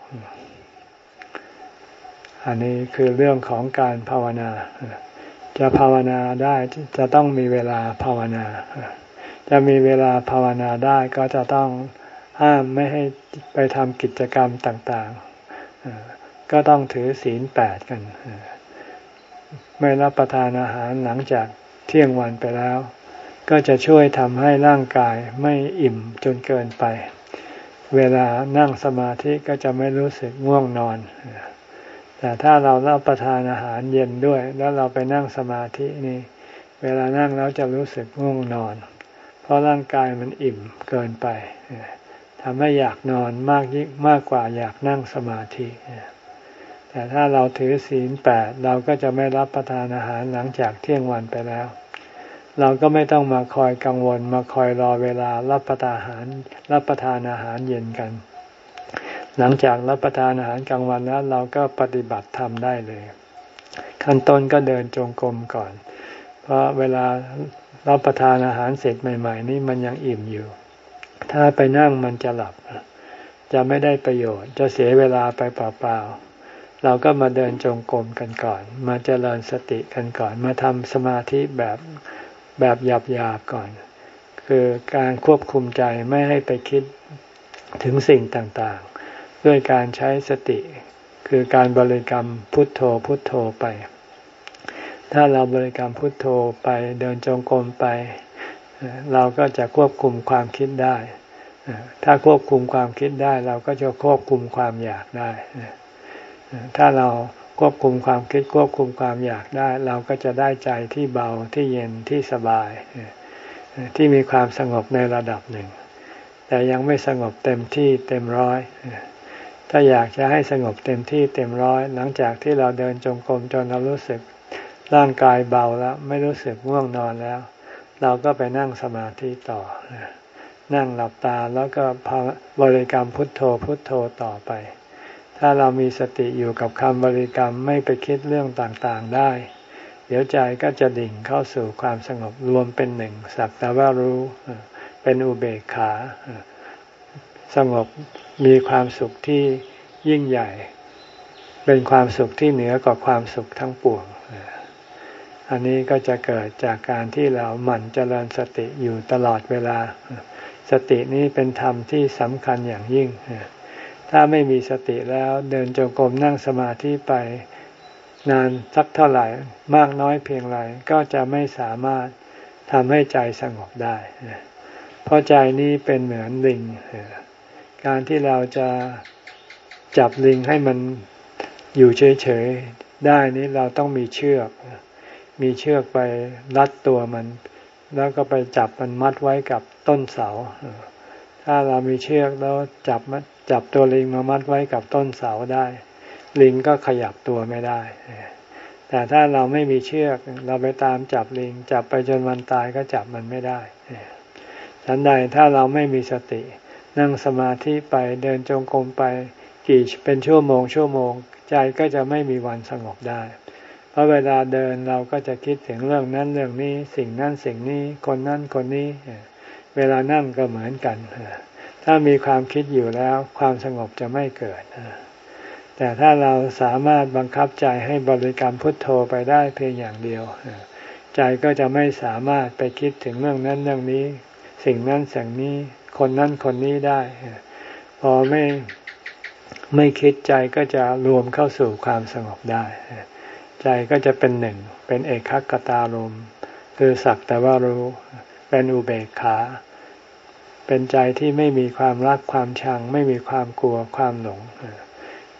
อันนี้คือเรื่องของการภาวนาจะภาวนาได้จะต้องมีเวลาภาวนาจะมีเวลาภาวนาได้ก็จะต้องห้ามไม่ให้ไปทำกิจกรรมต่างๆก็ต้องถือศีลแปดกันไม่รับประทานอาหารหลังจากเที่ยงวันไปแล้วก็จะช่วยทำให้ร่างกายไม่อิ่มจนเกินไปเวลานั่งสมาธิก็จะไม่รู้สึกง่วงนอนแต่ถ้าเรารับประทานอาหารเย็นด้วยแล้วเราไปนั่งสมาธินี่เวลานั่งแล้วจะรู้สึกง่วงนอนเพราะร่างกายมันอิ่มเกินไปทำให้อยากนอนมากยิ่งมากกว่าอยากนั่งสมาธิแต่ถ้าเราถือศีลแปดเราก็จะไม่รับประทานอาหารหลังจากเที่ยงวันไปแล้วเราก็ไม่ต้องมาคอยกังวลมาคอยรอเวลารับประทานอาหารรับประทานอาหารเย็นกันหลังจากรับประทานอาหารกลางวันแล้วเราก็ปฏิบัติธรรมได้เลยขั้นต้นก็เดินจงกรมก่อนเพราะเวลารับประทานอาหารเสร็จใหม่ๆนี่มันยังอิ่มอยู่ถ้าไปนั่งมันจะหลับจะไม่ได้ประโยชน์จะเสียเวลาไปเปล่าๆเราก็มาเดินจงกรมกันก่อนมาเจริญสติกันก่อนมาทำสมาธิแบบแบบหยาบๆก่อนคือการควบคุมใจไม่ให้ไปคิดถึงสิ่งต่างๆด้วยการใช้สติคือการบริกรรมพุทโธพุทโธไปถ้าเราบริกรรมพุทโธไปเดินจงกรมไปเราก็จะควบคุมความคิดได้ถ้าควบคุมความคิดได้เราก็จะควบคุมความอยากได้ถ้าเราควบคุมความคิดควบคุมความอยากได้เราก็จะได้ใจที่เบาที่เย็นที่สบายที่มีความสงบในระดับหนึ่งแต่ยังไม่สงบเต็มที่เต็มร้อยถ้าอยากจะให้สงบเต็มที่เต็มร้อยหลังจากที่เราเดินจงกรมจนเรารู้สึกร่างกายเบาแล้วไม่รู้สึกง่วงนอนแล้วเราก็ไปนั่งสมาธิต่อนั่งหลับตาแล้วก็บริกรรมพุทโธพุทโธต่อไปถ้าเรามีสติอยู่กับคำบริกรรมไม่ไปคิดเรื่องต่างๆได้เดี๋ยวใจก็จะดิ่งเข้าสู่ความสงบรวมเป็นหนึ่งสักแต่ว่ารู้เป็นอุเบกขาสงบมีความสุขที่ยิ่งใหญ่เป็นความสุขที่เหนือกว่าความสุขทั้งปวงอันนี้ก็จะเกิดจากการที่เราหมั่นเจริญสติอยู่ตลอดเวลาสตินี้เป็นธรรมที่สำคัญอย่างยิ่งถ้าไม่มีสติแล้วเดินจงกรมนั่งสมาธิไปนานสักเท่าไหร่มากน้อยเพียงไรก็จะไม่สามารถทำให้ใจสงบได้เพราะใจนี้เป็นเหมือนลิงการที่เราจะจับลิงให้มันอยู่เฉยๆได้นี้เราต้องมีเชือกมีเชือกไปรัดตัวมันแล้วก็ไปจับมันมัดไว้กับต้นเสาถ้าเรามีเชือกแล้วจับมัดจับตัวลิงมามัดไว้กับต้นเสาได้ลิงก็ขยับตัวไม่ได้แต่ถ้าเราไม่มีเชือกเราไปตามจับลิงจับไปจนวันตายก็จับมันไม่ได้ฉันใดถ้าเราไม่มีสตินั่งสมาธิไปเดินจงกรมไปกี่เป็นชั่วโมงชั่วโมงใจก็จะไม่มีวันสงบได้เพราะเวลาเดินเราก็จะคิดถึงเรื่องนั้นเรื่องนี้สิ่งนั้นสิ่งนี้คนนั้นคนนี้เวลานั่งก็เหมือนกันถ้ามีความคิดอยู่แล้วความสงบจะไม่เกิดแต่ถ้าเราสามารถบังคับใจให้บริกรรมพุทโธไปได้เพียงอย่างเดียวใจก็จะไม่สามารถไปคิดถึงเรื่องนั้นเรื่องนี้สิ่งนั้นสิ่งนี้คนนั้นคนนี้ได้พอไม่ไม่คิดใจก็จะรวมเข้าสู่ความสงบได้ใจก็จะเป็นหนึ่งเป็นเอกคตารมณ์คือสักแต่ว่ารู้เป็นอุเบกขาเป็นใจที่ไม่มีความรักความชังไม่มีความกลัวความหลง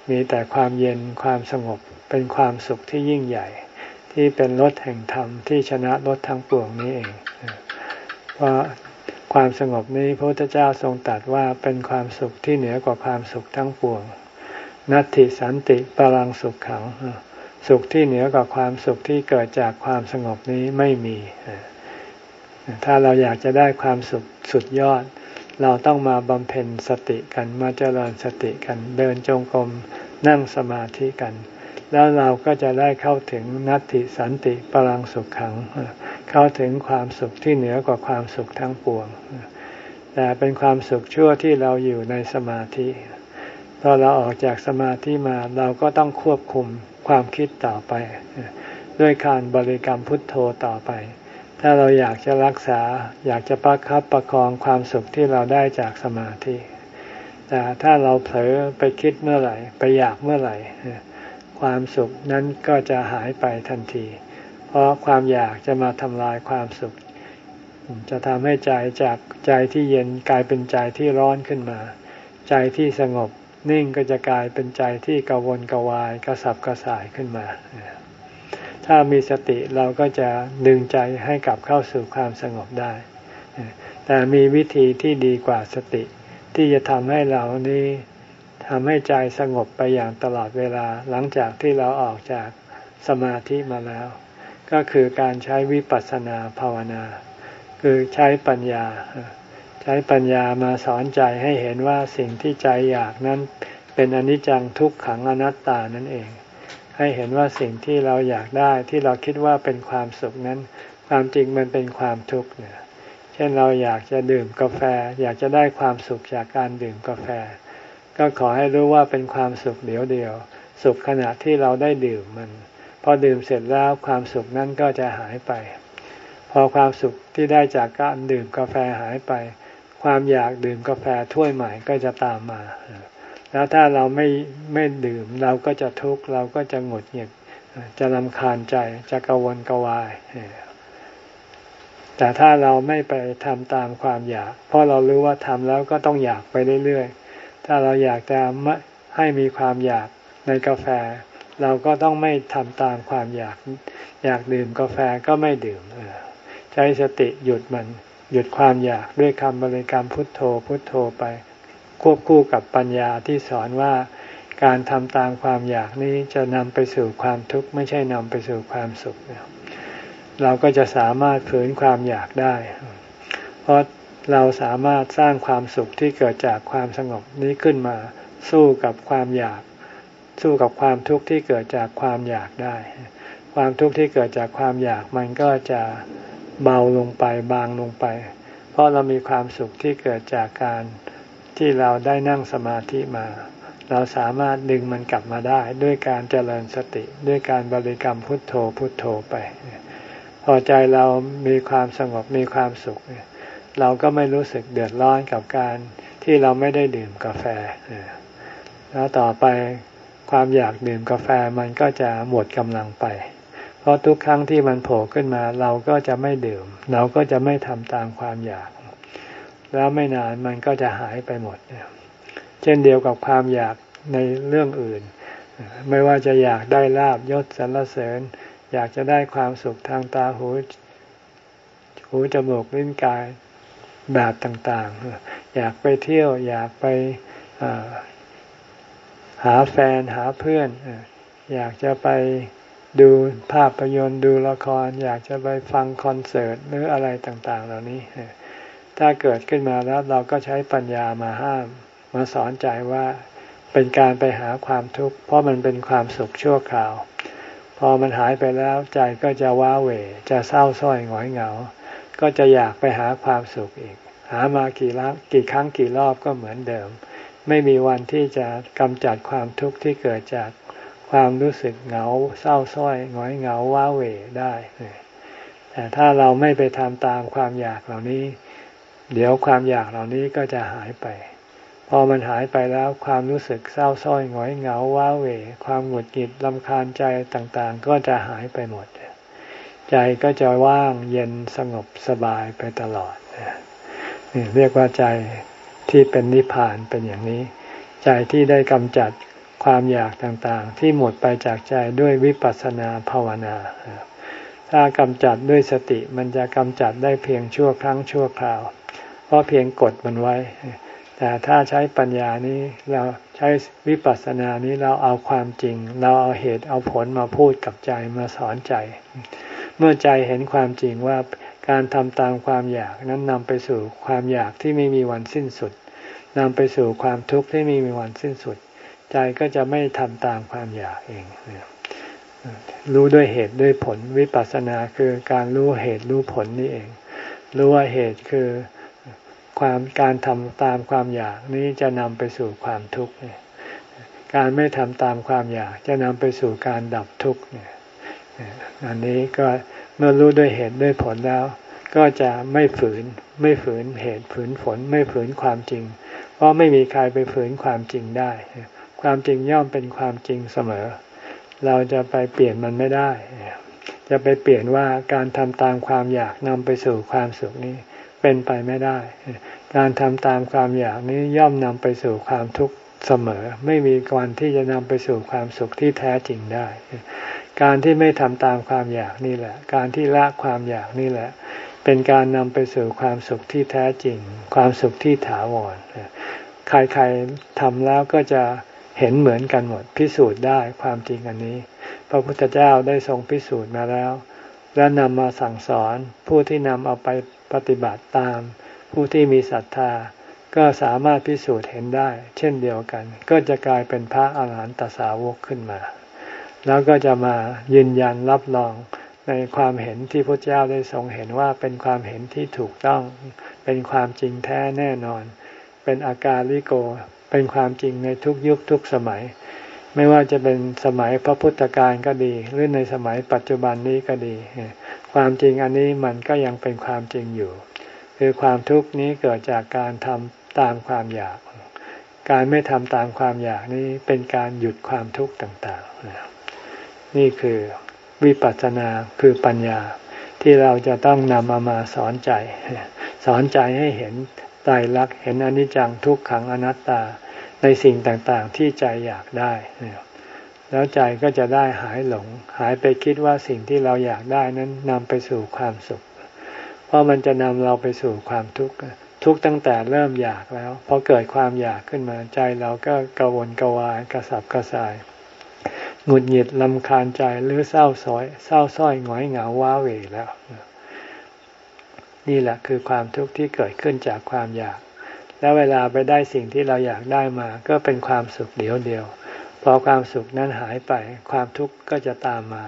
มีแต่ความเย็นความสงบเป็นความสุขที่ยิ่งใหญ่ที่เป็นรสแห่งธรรมที่ชนะรสทั้งปวงนี้เองเพราะความสงบนี้พระพุทธเจ้าทรงตรัสว่าเป็นความสุขที่เหนือกว่าความสุขทั้งปวงนัตถิสันติปรังสุขขังสุขที่เหนือกว่าความสุขที่เกิดจากความสงบนี้ไม่มีถ้าเราอยากจะได้ความสุขสุดยอดเราต้องมาบำเพ็ญสติกันมาเจริญสติกันเดินจงกรมนั่งสมาธิกันแล้วเราก็จะได้เข้าถึงนัตถิสันติปรังสุขขังเข้าถึงความสุขที่เหนือกว่าความสุขทั้งปวงแต่เป็นความสุขชั่วที่เราอยู่ในสมาธิพอเราออกจากสมาธิมาเราก็ต้องควบคุมความคิดต่อไปด้วยการบริกรรมพุทโธต่อไปถ้าเราอยากจะรักษาอยากจะประคับประคองความสุขที่เราได้จากสมาธิแต่ถ้าเราเผลอไปคิดเมื่อไหร่ไปอยากเมื่อไหร่ความสุขนั้นก็จะหายไปทันทีเพราะความอยากจะมาทำลายความสุขจะทำให้ใจจากใจที่เย็นกลายเป็นใจที่ร้อนขึ้นมาใจที่สงบนิ่งก็จะกลายเป็นใจที่กังวลกวายกระสับกระส่ายขึ้นมาถ้ามีสติเราก็จะดึงใจให้กลับเข้าสู่ความสงบได้แต่มีวิธีที่ดีกว่าสติที่จะทำให้เรานี้ทำให้ใจสงบไปอย่างตลอดเวลาหลังจากที่เราออกจากสมาธิมาแล้วก็คือการใช้วิปัสสนาภาวนาคือใช้ปัญญาใช้ปัญญามาสอนใจให้เห็นว่าสิ่งที่ใจอยากนั้นเป็นอนิจจังทุกขังอนัตตานั่นเองให้เห็นว่าสิ่งที่เราอยากได้ที่เราคิดว่าเป็นความสุขนั้นความจริงมันเป็นความทุกข์เนี่ยเช่นเราอยากจะดื่มกาแฟอยากจะได้ความสุขจากการดื่มกาแฟก็ขอให้รู้ว่าเป็นความสุขเดียวเดียวสุขขณะที่เราได้ดื่มมันพอดื่มเสร็จแล้วความสุขนั้นก็จะหายไปพอความสุขที่ได้จากการดื่มกาแฟหายไปความอยากดื่มกาแฟถ้วยใหม่ก็จะตามมาแล้วถ้าเราไม่ไม่ดื่มเราก็จะทุกข์เราก็จะหงุดหงิดจะรำคาญใจจะกังวลกวายแต่ถ้าเราไม่ไปทำตามความอยากเพราะเรารู้ว่าทำแล้วก็ต้องอยากไปเรื่อยๆถ้าเราอยากจะให้มีความอยากในกาแฟเราก็ต้องไม่ทำตามความอยากอยากดื่มกาแฟก็ไม่ดื่มใช้สติหยุดมันหยุดความอยากด้วยคำบริกรรมพุทโธพุทโธไปควบคู่กับปัญญาที่สอนว่าการทำตามความอยากนี้จะนำไปสู่ความทุกข์ไม่ใช่นำไปสู่ความสุขเราก็จะสามารถฝืนความอยากได้เพราะเราสามารถสร้างความสุขที่เกิดจากความสงบนี้ขึ้นมาสู้กับความอยากสู้กับความทุกข์ที่เกิดจากความอยากได้ความทุกข์ที่เกิดจากความอยากมันก็จะเบาลงไปบางลงไปเพราะเรามีความสุขที่เกิดจากการที่เราได้นั่งสมาธิมาเราสามารถดึงมันกลับมาได้ด้วยการเจริญสติด้วยการบริกรรมพุทโธพุทโธไปพอใจเรามีความสงบมีความสุขเราก็ไม่รู้สึกเดือดร้อนกับการที่เราไม่ได้ดื่มกาแฟแล้วต่อไปความอยากดื่มกาแฟมันก็จะหมดกำลังไปเพราะทุกครั้งที่มันโผล่ขึ้นมาเราก็จะไม่ดื่มเราก็จะไม่ทำตามความอยากแล้วไม่นานมันก็จะหายไปหมดเช่นเดียวกับความอยากในเรื่องอื่นไม่ว่าจะอยากได้ลาภยศสรรเสริญอยากจะได้ความสุขทางตาหูหูจมูกลิ้นกายแบบต่างๆอยากไปเที่ยวอยากไปหาแฟนหาเพื่อนอยากจะไปดูภาพยนตร์ดูละครอยากจะไปฟังคอนเสิร์ตหรืออะไรต่างๆเหล่านี้ถ้าเกิดขึ้นมาแล้วเราก็ใช้ปัญญามาห้ามมาสอนใจว่าเป็นการไปหาความทุกข์เพราะมันเป็นความสุขชั่วคราวพอมันหายไปแล้วใจก็จะว้าเหวจะเศร้าส้อยหงอยเหงาก็จะอยากไปหาความสุขอีกหามากี่ครั้งกี่ครั้งกี่รอบก็เหมือนเดิมไม่มีวันที่จะกำจัดความทุกข์ที่เกิดจากความรู้สึกเหงาเศร้าส้อยหงอยเหงาว้าเหวได้แต่ถ้าเราไม่ไปทำตามความอยากเหล่านี้เดี๋ยวความอยากเหล่านี้ก็จะหายไปพอมันหายไปแล้วความรู้สึกเศร้าส้อยหงอยเหงาว้าเหวความหงุดหงิดรำคาญใจต่างๆก็จะหายไปหมดใจก็จะว่างเย็นสงบสบายไปตลอดนี่เรียกว่าใจที่เป็นนิพพานเป็นอย่างนี้ใจที่ได้กำจัดความอยากต่างๆที่หมดไปจากใจด้วยวิปัสสนาภาวนาถ้ากำจัดด้วยสติมันจะกำจัดได้เพียงชั่วครั้งชั่วคราวเพราะเพียงกดมันไว้แต่ถ้าใช้ปัญญานี้เราใช้วิปัสสนานี้เราเอาความจริงเราเอาเหตุเอาผลมาพูดกับใจมาสอนใจเมื่อใจเห็นความจริงว่าการทำตามความอยากนั้นนำไปสู่ความอยากที่ไม่มีวันสิ้นสุดนำไปสู่ความทุกข์ที่ไม่มีวันสิ้นสุดใจก็จะไม่ทำตามความอยากเองรู้ด้วยเหตุด้วยผลวิปัสสนาคือการรู้เหตุรู้ผลนี่เองรู้ว่าเหตุคือความการทำตามความอยากนี้จะนำไปสู่ความทุกข์การไม่ทำตามความอยากจะนำไปสู่การดับทุกข์อันนี้ก็เมื่อรู้ด้วยเหตุด้วยผลแล้วก็จะไม่ฝืนไม่ฝืนเหตุฝืนผลไม่ฝืนความจริงเพราะไม่มีใครไปฝืนความจริงได้ความจริงย่อมเป็นความจริงเสมอเราจะไปเปลี่ยนมันไม่ได้จะไปเปลี่ยนว่าการทำตามความอยากนำไปสู่ความสุขนี้เป็นไปไม่ได้การทำตามความอยากนี้ย่อมนำไปสู่ความทุกข์เสมอไม่มีวันที่จะนำไปสู่ความสุขที่แท้จริงได้การที่ไม่ทำตามความอยากนี่แหละการที่ละความอยากนี่แหละเป็นการนำไปสู่ความสุขที่แท้จริงความสุขที่ถาวรใครๆทำแล้วก็จะเห็นเหมือนกันหมดพิสูจน์ได้ความจริงอันนี้พระพุทธเจ้าได้ทรงพิสูจน์มาแล้วและนำมาสั่งสอนผู้ที่นำเอาไปปฏิบัติตามผู้ที่มีศรัทธาก็สามารถพิสูจน์เห็นได้เช่นเดียวกันก็จะกลายเป็นพระอาหารหันตสาวกขึ้นมาแล้วก็จะมายืนยันรับรองในความเห็นที่พระเจ้าได้ทรงเห็นว่าเป็นความเห็นที่ถูกต้องเป็นความจริงแท้แน่นอนเป็นอากาลิโกเป็นความจริงในทุกยุคทุกสมัยไม่ว่าจะเป็นสมัยพระพุทธกาลก็ดีหรือในสมัยปัจจุบันนี้ก็ดีความจริงอันนี้มันก็ยังเป็นความจริงอยู่คือความทุกข์นี้เกิดจากการทำตามความอยากการไม่ทำตามความอยากนี้เป็นการหยุดความทุกข์ต่างๆนี่คือวิปัสสนาคือปัญญาที่เราจะต้องนำเอามาสอนใจสอนใจให้เห็นไตรลักษณ์เห็นอนิจจังทุกขังอนัตตาในสิ่งต่างๆที่ใจอยากได้แล้วใจก็จะได้หายหลงหายไปคิดว่าสิ่งที่เราอยากได้นั้นนำไปสู่ความสุขเพราะมันจะนำเราไปสู่ความทุกข์ทุกข์ตั้งแต่เริ่มอยากแล้วพอเกิดความอยากขึ้นมาใจเราก็กระวนกระวายกระสับกระส่ายหงุดหงิดรำคาญใจหรือเศร้าส้อยเศร้าส้อยหงอยเหงาว้าเหวแล้วนี่แหละคือความทุกข์ที่เกิดขึ้นจากความอยากแล้วเวลาไปได้สิ่งที่เราอยากได้มาก็เป็นความสุขเดียวเดียวพอความสุขนั้นหายไปความทุกข์ก็จะตามมา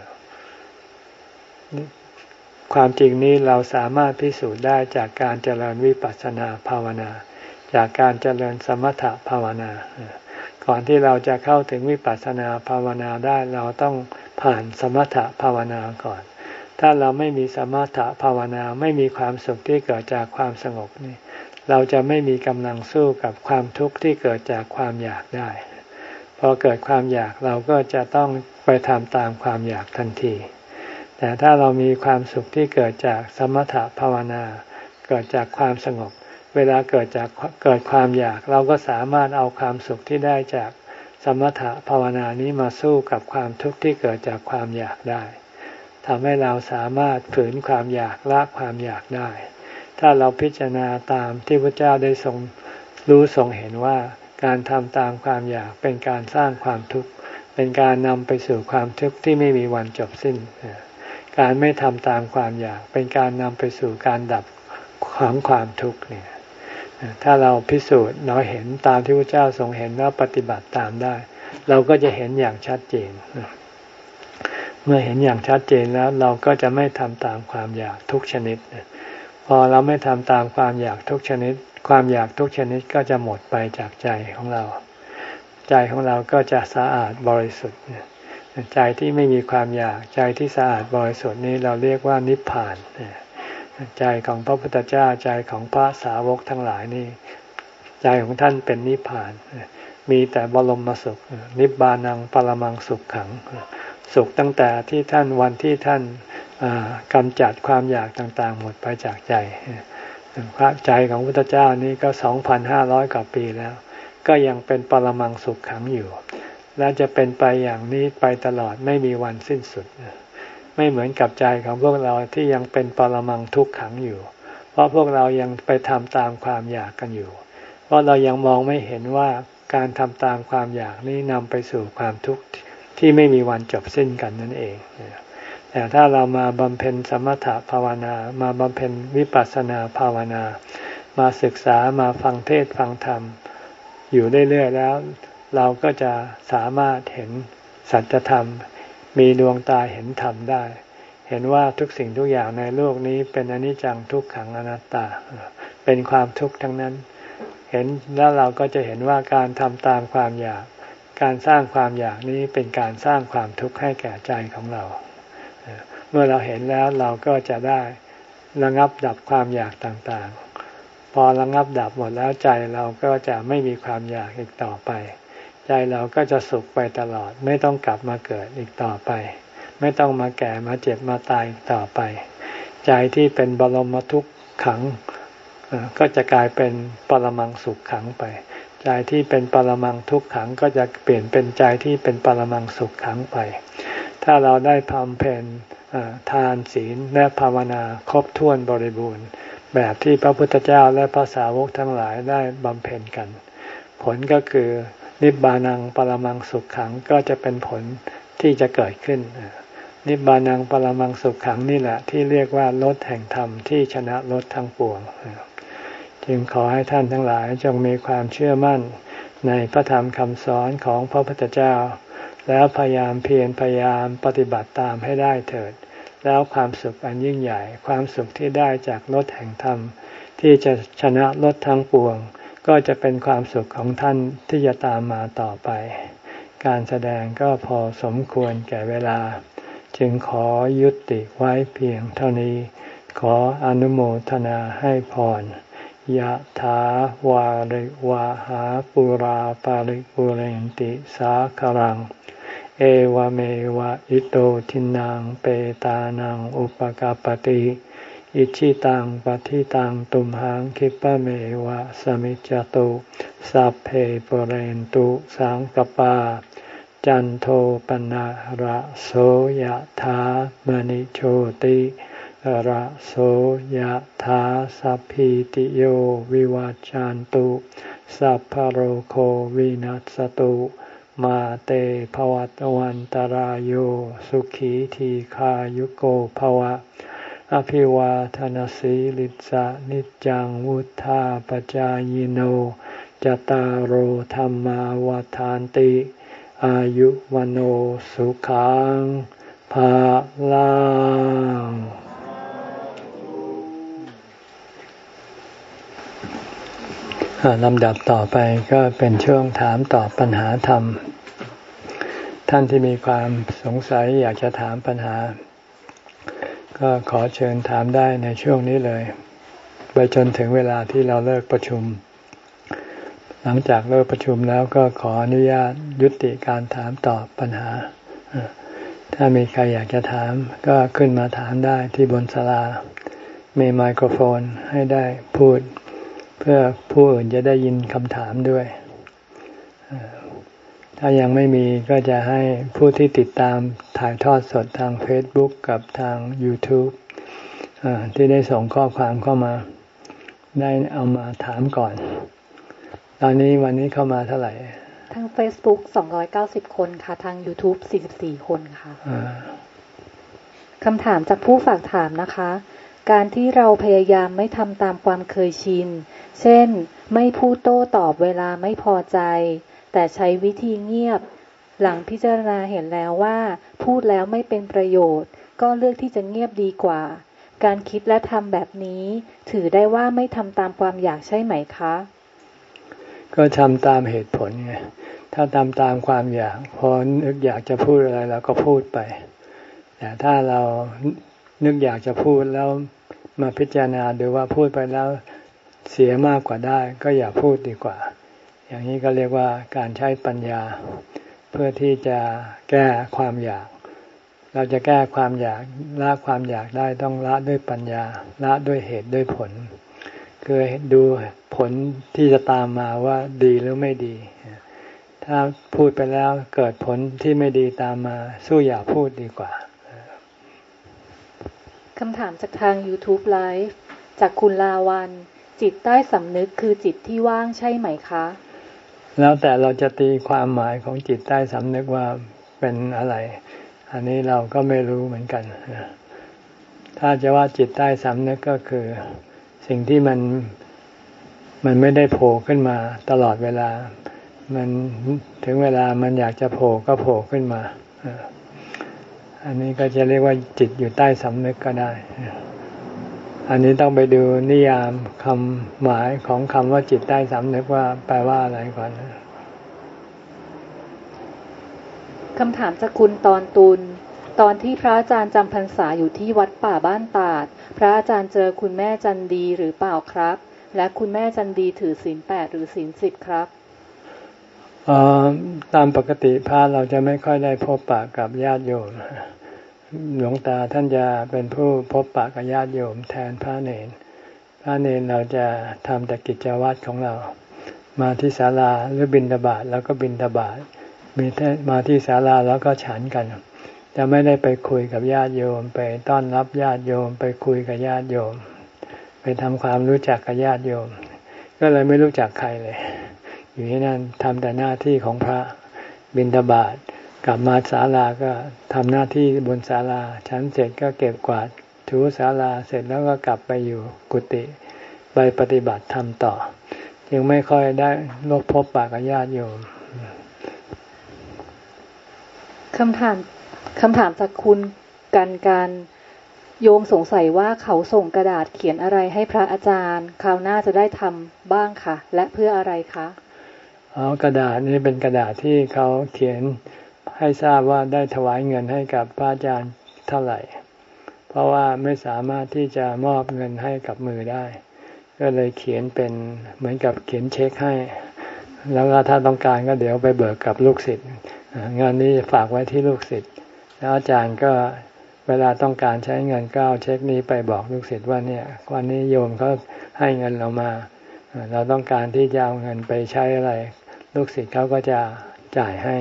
ความจริงนี้เราสามารถพิสูจน์ได้จากการเจริญวิปัสสนาภาวนาจากการเจริญสมถภาวนาก่อนที่เราจะเข้าถึงวิปัสสนาภาวนาได้เราต้องผ่านสมถภาวนาก่อนถ้าเราไม่มีสมถภาวนาไม่มีความสุขที่เกิดจากความสงบนี่เราจะไม่มีกำลังสู้กับความทุกข์ที่เกิดจากความอยากได้พอเกิดความอยากเราก็จะต้องไปทำตามความอยากทันทีแต่ถ้าเรามีความสุขที่เกิดจากสมถภาวนาเกิดจากความสงบเวลาเกิดจากเกิดความอยากเราก็สามารถเอาความสุขที่ได้จากสมถภาวนานี้มาสู้กับความทุกข์ที่เกิดจากความอยากได้ทำให้เราสามารถฝืนความอยากละความอยากได้ถ้าเราพิจารณาตามที่พระเจ้าได้ทรงรู้ทรงเห็นว่าการทำตามความอยากเป็นการสร้างความทุกข์เป็นการนำไปสู่ความทุกข์ที่ไม่มีวันจบสิ้นการไม่ทำตามความอยากเป็นการนำไปสู่การดับของความทุกข์เนี่ยถ้าเราพิสูจน์เราเห็นตามที่พระเจ้าทรงเห็นแล้วปฏิบัติตามได้เราก็จะเห็นอย่างชัดเจนเมื่อเห็นอย่างชัดเจนแล้วเราก็จะไม่ทำตามความอยากทุกชนิดพอเราไม่ทำตามความอยากทุกชนิดความอยากทุกชนิดก็จะหมดไปจากใจของเราใจของเราก็จะสะอาดบริสุทธิ์ใจที่ไม่มีความอยากใจที่สะอาดบริสุทธิ์นี้เราเรียกว่านิพพานใจของพระพุทธเจ้าใจของพระสาวกทั้งหลายนี่ใจของท่านเป็นนิพพานมีแต่บรมสุขนิบบานังปรมังสุขขังสุขตั้งแต่ที่ท่านวันที่ท่านกำจัดความอยากต่างๆหมดไปจากใจใจของพระพุทธเจ้านี่ก็ สองพันห้าร้อย กว่าปีแล้วก็ยังเป็นปรมังสุขขังอยู่และจะเป็นไปอย่างนี้ไปตลอดไม่มีวันสิ้นสุดไม่เหมือนกับใจของพวกเราที่ยังเป็นปรมังทุกขังอยู่เพราะพวกเรายังไปทำตามความอยากกันอยู่เพราะเรายังมองไม่เห็นว่าการทำตามความอยากนี้นำไปสู่ความทุกข์ที่ไม่มีวันจบสิ้นกันนั่นเองแต่ถ้าเรามาบำเพ็ญสมถภาวนามาบำเพ็ญวิปัสสนาภาวนามาศึกษามาฟังเทศน์ฟังธรรมอยู่เรื่อยๆแล้วเราก็จะสามารถเห็นสัจธรรมมีดวงตาเห็นธรรมได้เห็นว่าทุกสิ่งทุกอย่างในโลกนี้เป็นอนิจจังทุกขังอนัตตาเป็นความทุกข์ทั้งนั้นเห็นแล้วเราก็จะเห็นว่าการทำตามความอยากการสร้างความอยากนี้เป็นการสร้างความทุกข์ให้แก่ใจของเราเมื่อเราเห็นแล้วเราก็จะได้ระงับดับความอยากต่างๆพอระงับดับหมดแล้วใจเราก็จะไม่มีความอยากอีกต่อไปใจเราก็จะสุขไปตลอดไม่ต้องกลับมาเกิดอีกต่อไปไม่ต้องมาแก่มาเจ็บมาตายอีกต่อไปใจที่เป็นบรมทุกข์ขังก็จะกลายเป็นปรมังสุขขังไปใจที่เป็นปรมังทุกขังก็จะเปลี่ยนเป็นใจที่เป็นปรมังสุขขังไปถ้าเราได้บำเพ็ญทานศีลและภาวนาครบถ้วนบริบูรณ์แบบที่พระพุทธเจ้าและพระสาวกทั้งหลายได้บำเพ็ญกันผลก็คือนิบานังปรมังสุขขังก็จะเป็นผลที่จะเกิดขึ้นนิบานังปรมังสุขขังนี่แหละที่เรียกว่ารสแห่งธรรมที่ชนะรสทั้งปวงจึงขอให้ท่านทั้งหลายจงมีความเชื่อมั่นในพระธรรมคำสอนของพระพุทธเจ้าแล้วพยายามเพียรพยายามปฏิบัติตามให้ได้เถิดแล้วความสุขอันยิ่งใหญ่ความสุขที่ได้จากรสแห่งธรรมที่จะชนะรสทั้งปวงก็จะเป็นความสุขของท่านที่จะตามมาต่อไปการแสดงก็พอสมควรแก่เวลาจึงขอยุติไว้เพียงเท่านี้ขออนุโมทนาให้พรยะถาวาริวาหาปุราปาริปุเรนติสาคารังเอวเมวะอิโตทินังเปตานังอุปกาปติอิชิตังปฏิตังตุมหังคิปะเมวะสมิจจตุสัพเพปุเรนตุสังกปาจันโทปนะระโสยถามณิโชติระโสยถาสัพพิติโยวิวัจจันตุสัพพโรโควินัสตุมาเตภวัตวันตารโยสุขีทีขายุโกภวะอภิวาทนาสีลิสะนิจังวุธาปจายโนจตารโหธรรมาวาทานติอายุวันโอสุขังภาลังลำดับต่อไปก็เป็นช่วงถามตอบปัญหาธรรมท่านที่มีความสงสัยอยากจะถามปัญหาก็ขอเชิญถามได้ในช่วงนี้เลยไปจนถึงเวลาที่เราเลิกประชุมหลังจากเลิกประชุมแล้วก็ขออนุญาตยุติการถามตอบปัญหาถ้ามีใครอยากจะถามก็ขึ้นมาถามได้ที่บนศาลามีไมโครโฟนให้ได้พูดเพื่อผู้อื่นจะได้ยินคำถามด้วยถ้ายังไม่มีก็จะให้ผู้ที่ติดตามถ่ายทอดสดทาง Facebook กับทาง YouTube ที่ได้ส่งข้อความเข้ามาได้เอามาถามก่อนตอนนี้วันนี้เข้ามาเท่าไหร่ทาง Facebook สองร้อยเก้าสิบคนค่ะทาง YouTube สี่สิบสี่คนค่ะคำถามจากผู้ฝากถามนะคะการที่เราพยายามไม่ทำตามความเคยชินเช่นไม่พูดโต้ตอบเวลาไม่พอใจแต่ใช้วิธีเงียบหลังพิจารณาเห็นแล้วว่าพูดแล้วไม่เป็นประโยชน์ก็เลือกที่จะเงียบดีกว่าการคิดและทำแบบนี้ถือได้ว่าไม่ทำตามความอยากใช่ไหมคะก็ทำตามเหตุผลไงถ้าทำตามความอยากพอนึกอยากจะพูดอะไรเราก็พูดไปแต่ถ้าเรานึกอยากจะพูดแล้วมาพิจารณาดูว่าพูดไปแล้วเสียมากกว่าได้ก็อย่าพูดดีกว่าอย่างนี้ก็เรียกว่าการใช้ปัญญาเพื่อที่จะแก้ความอยากเราจะแก้ความอยากละความอยากได้ต้องละด้วยปัญญาละด้วยเหตุด้วยผลคือดูผลที่จะตามมาว่าดีหรือไม่ดีถ้าพูดไปแล้วเกิดผลที่ไม่ดีตามมาสู้อย่าพูดดีกว่าคำถามจากทาง YouTube Live จากคุณลาวันจิตใต้สำนึกคือจิตที่ว่างใช่ไหมคะแล้วแต่เราจะตีความหมายของจิตใต้สำนึกว่าเป็นอะไรอันนี้เราก็ไม่รู้เหมือนกันถ้าจะว่าจิตใต้สำนึกก็คือสิ่งที่มันมันไม่ได้โผล่ขึ้นมาตลอดเวลามันถึงเวลามันอยากจะโผล่ก็โผล่ขึ้นมาอันนี้ก็จะเรียกว่าจิตอยู่ใต้สำนึกก็ได้อันนี้ต้องไปดูนิยามคำหมายของคำว่าจิตใต้สำนึกว่าแปลว่าอะไรก่อนคำถามจากคุณตอนตุลตอนที่พระอาจารย์จำพรรษาอยู่ที่วัดป่าบ้านตาดพระอาจารย์เจอคุณแม่จันดีหรือเปล่าครับและคุณแม่จันดีถือศีลแปดหรือศีลสิบครับตามปกติพระเราจะไม่ค่อยได้พบปะกับญาติโยมหลวงตาท่านจะเป็นผู้พบปะกับญาติโยมแทนพระเนรพระเนรเราจะทำแต่กิจวัตรของเรามาที่ศาลาหรือบิณฑบาตแล้วก็บิณฑบาตมีมาที่ศาลาแล้วก็ฉันกันจะไม่ได้ไปคุยกับญาติโยมไปต้อนรับญาติโยมไปคุยกับญาติโยมไปทำความรู้จักกับญาติโยมก็เลยไม่รู้จักใครเลยอยู่ที่นั่นทำแต่หน้าที่ของพระบิณฑบาตกลับมาศาลาก็ทำหน้าที่บนศาลาฉันเสร็จก็เก็บกวาดถูศาลาเสร็จแล้วก็กลับไปอยู่กุฏิไปปฏิบัติธรรมต่อจึงไม่ค่อยได้พบพบปะกับญาติโยมคำถามคำถามจากคุณกันการโยมสงสัยว่าเขาส่งกระดาษเขียนอะไรให้พระอาจารย์คราวหน้าจะได้ทำบ้างค่ะและเพื่ออะไรคะอ๋อกระดาษนี้เป็นกระดาษที่เขาเขียนให้ทราบว่าได้ถวายเงินให้กับพระอาจารย์เท่าไหร่เพราะว่าไม่สามารถที่จะมอบเงินให้กับมือได้ก็เลยเขียนเป็นเหมือนกับเขียนเช็คให้แล้วก็ถ้าต้องการก็เดี๋ยวไปเบิกกับลูกศิษย์เงินนี้ฝากไว้ที่ลูกศิษย์แล้วอาจารย์ก็เวลาต้องการใช้เงินก็เอาเช็คนี้ไปบอกลูกศิษย์ว่าเนี่ยวันนี้โยมเขาให้เงินเรามาเราต้องการที่จะเอาเงินไปใช้อะไรลูกศิษย์เขาก็จะจ่ายให้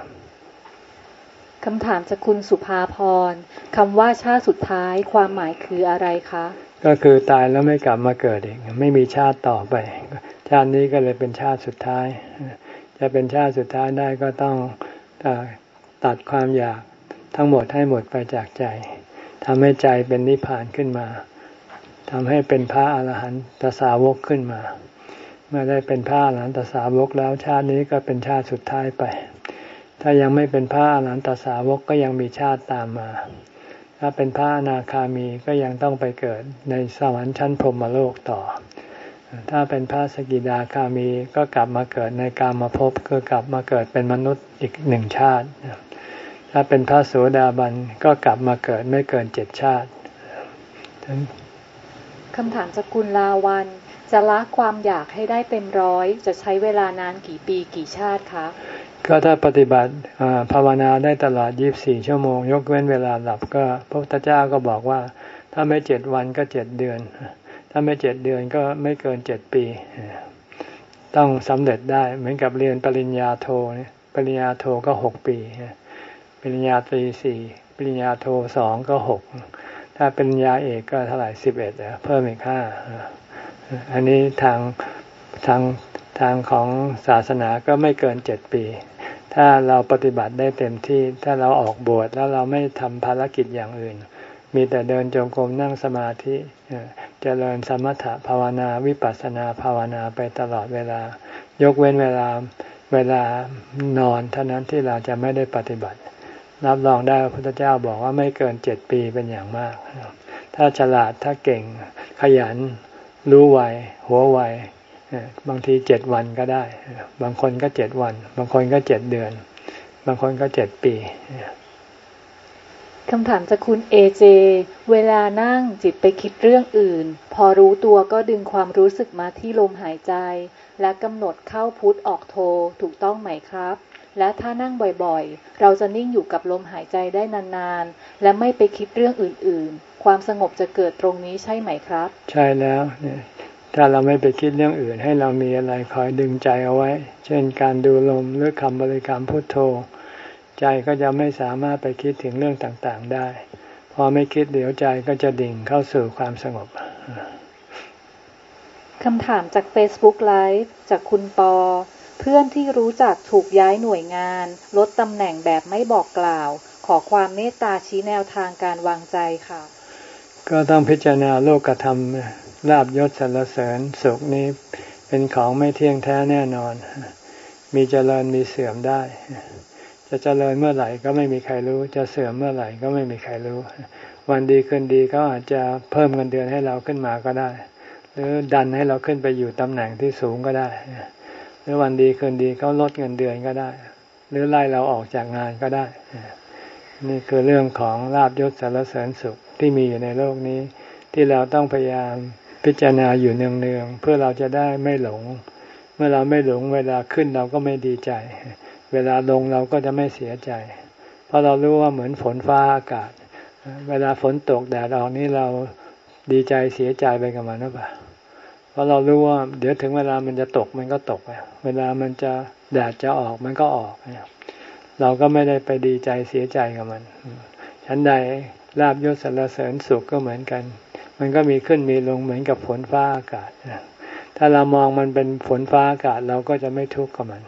คำถามจากคุณสุภาพรคำว่าชาติสุดท้ายความหมายคืออะไรคะก็คือตายแล้วไม่กลับมาเกิดอีกไม่มีชาติต่อไปชาตินี้ก็เลยเป็นชาติสุดท้ายจะเป็นชาติสุดท้ายได้ก็ต้องตัดความอยากทั้งหมดให้หมดไปจากใจทำให้ใจเป็นนิพพานขึ้นมาทำให้เป็นพระอรหันตสาวกขึ้นมาเมื่อได้เป็นพระอรหันตสาวกแล้วชาตินี้ก็เป็นชาติสุดท้ายไปถ้ายังไม่เป็นพระอรหันตสาวกก็ยังมีชาติตามมาถ้าเป็นพระอนาคามีก็ยังต้องไปเกิดในสวรรค์ชั้นพรหมโลกต่อถ้าเป็นพระสกิทาคามีก็กลับมาเกิดในกามภพก็กลับมาเกิดเป็นมนุษย์อีกหนึ่งชาติถ้าเป็นพระโสดาบันก็กลับมาเกิดไม่เกินเจ็ดชาติคำถามจากคุณลาวันจะละความอยากให้ได้เต็มร้อยจะใช้เวลานานกี่ปีกี่ชาติคะก็ถ้าปฏิบัติภาวนาได้ตลอดยี่สิบสี่ชั่วโมงยกเว้นเวลาหลับก็พระพุทธเจ้าก็บอกว่าถ้าไม่เจ็ดวันก็เจ็ดเดือนถ้าไม่เจ็ดเดือนก็ไม่เกินเจ็ดปีต้องสำเร็จได้เหมือนกับเรียนปริญญาโทเนี่ยปริญญาโทก็หกปีปริญญาตรีสี่ปริญญาโทสองก็หกถ้าปริญญาเอกก็เท่าไหร่สิบเอ็ดเพิ่มอีกห้าอันนี้ทางทางทางของศาสนาก็ไม่เกินเจ็ดปีถ้าเราปฏิบัติได้เต็มที่ถ้าเราออกบวชแล้วเราไม่ทำภารกิจอย่างอื่นมีแต่เดินจงกรมนั่งสมาธิเจริญสมถะภาวนาวิปัสสนาภาวนาไปตลอดเวลายกเว้นเวลาเวลานอนเท่านั้นที่เราจะไม่ได้ปฏิบัติรับรองได้พระพุทธเจ้าบอกว่าไม่เกินเจ็ดปีเป็นอย่างมากถ้าฉลาดถ้าเก่งขยันรู้ไวหัวไวบางทีเจ็ดวันก็ได้บางคนก็เจ็ดวันบางคนก็เจ็ดเดือนบางคนก็เจ็ดปีคำถามจากคุณเอเจเวลานั่งจิตไปคิดเรื่องอื่นพอรู้ตัวก็ดึงความรู้สึกมาที่ลมหายใจและกำหนดเข้าพุทออกโทถูกต้องไหมครับและถ้านั่งบ่อยๆเราจะนิ่งอยู่กับลมหายใจได้นานๆและไม่ไปคิดเรื่องอื่นๆความสงบจะเกิดตรงนี้ใช่ไหมครับใช่แล้วเนี่ยถ้าเราไม่ไปคิดเรื่องอื่นให้เรามีอะไรคอยดึงใจเอาไว้เช่นการดูลมหรือคำบริกรรมพุทโธใจก็จะไม่สามารถไปคิดถึงเรื่องต่างๆได้พอไม่คิดเดี๋ยวใจก็จะดิ่งเข้าสู่ความสงบคำถามจาก Facebook Live จากคุณปอเพื่อนที่รู้จักถูกย้ายหน่วยงานลดตำแหน่งแบบไม่บอกกล่าวขอความเมตตาชี้แนวทางการวางใจค่ะก็ต้องพิจารณาโลกธรรมลาภยศสรรเสริญสุขนี้เป็นของไม่เที่ยงแท้แน่นอนมีเจริญมีเสื่อมได้จะเจริญเมื่อไหร่ก็ไม่มีใครรู้จะเสื่อมเมื่อไหร่ก็ไม่มีใครรู้วันดีคืนดีเขาอาจจะเพิ่มเงินเดือนให้เราขึ้นมาก็ได้หรือดันให้เราขึ้นไปอยู่ตำแหน่งที่สูงก็ได้หรือวันดีคืนดีเขาลดเงินเดือนก็ได้หรือไล่เราออกจากงานก็ได้นี่คือเรื่องของลาภยศสรรเสริญสุขที่มีอยู่ในโลกนี้ที่เราต้องพยายามพิจารณาอยู่เนืองๆเพื่อเราจะได้ไม่หลงเมื่อเราไม่หลงเวลาขึ้นเราก็ไม่ดีใจเวลาลงเราก็จะไม่เสียใจเพราะเรารู้ว่าเหมือนฝนฟ้าอากาศเวลาฝนตกแดดออกนี่เราดีใจเสียใจไปกับมันหรือเปล่าเพราะเรารู้ว่าเดี๋ยวถึงเวลามันจะตกมันก็ตกเวลามันจะแดดจะออกมันก็ออกเราก็ไม่ได้ไปดีใจเสียใจกับมันฉันใดลาภยศสรรเสริญสุขก็เหมือนกันมันก็มีขึ้นมีลงเหมือนกับฝนฟ้าอากาศถ้าเรามองมันเป็นฝนฟ้าอากาศเราก็จะไม่ทุกข์กับมัน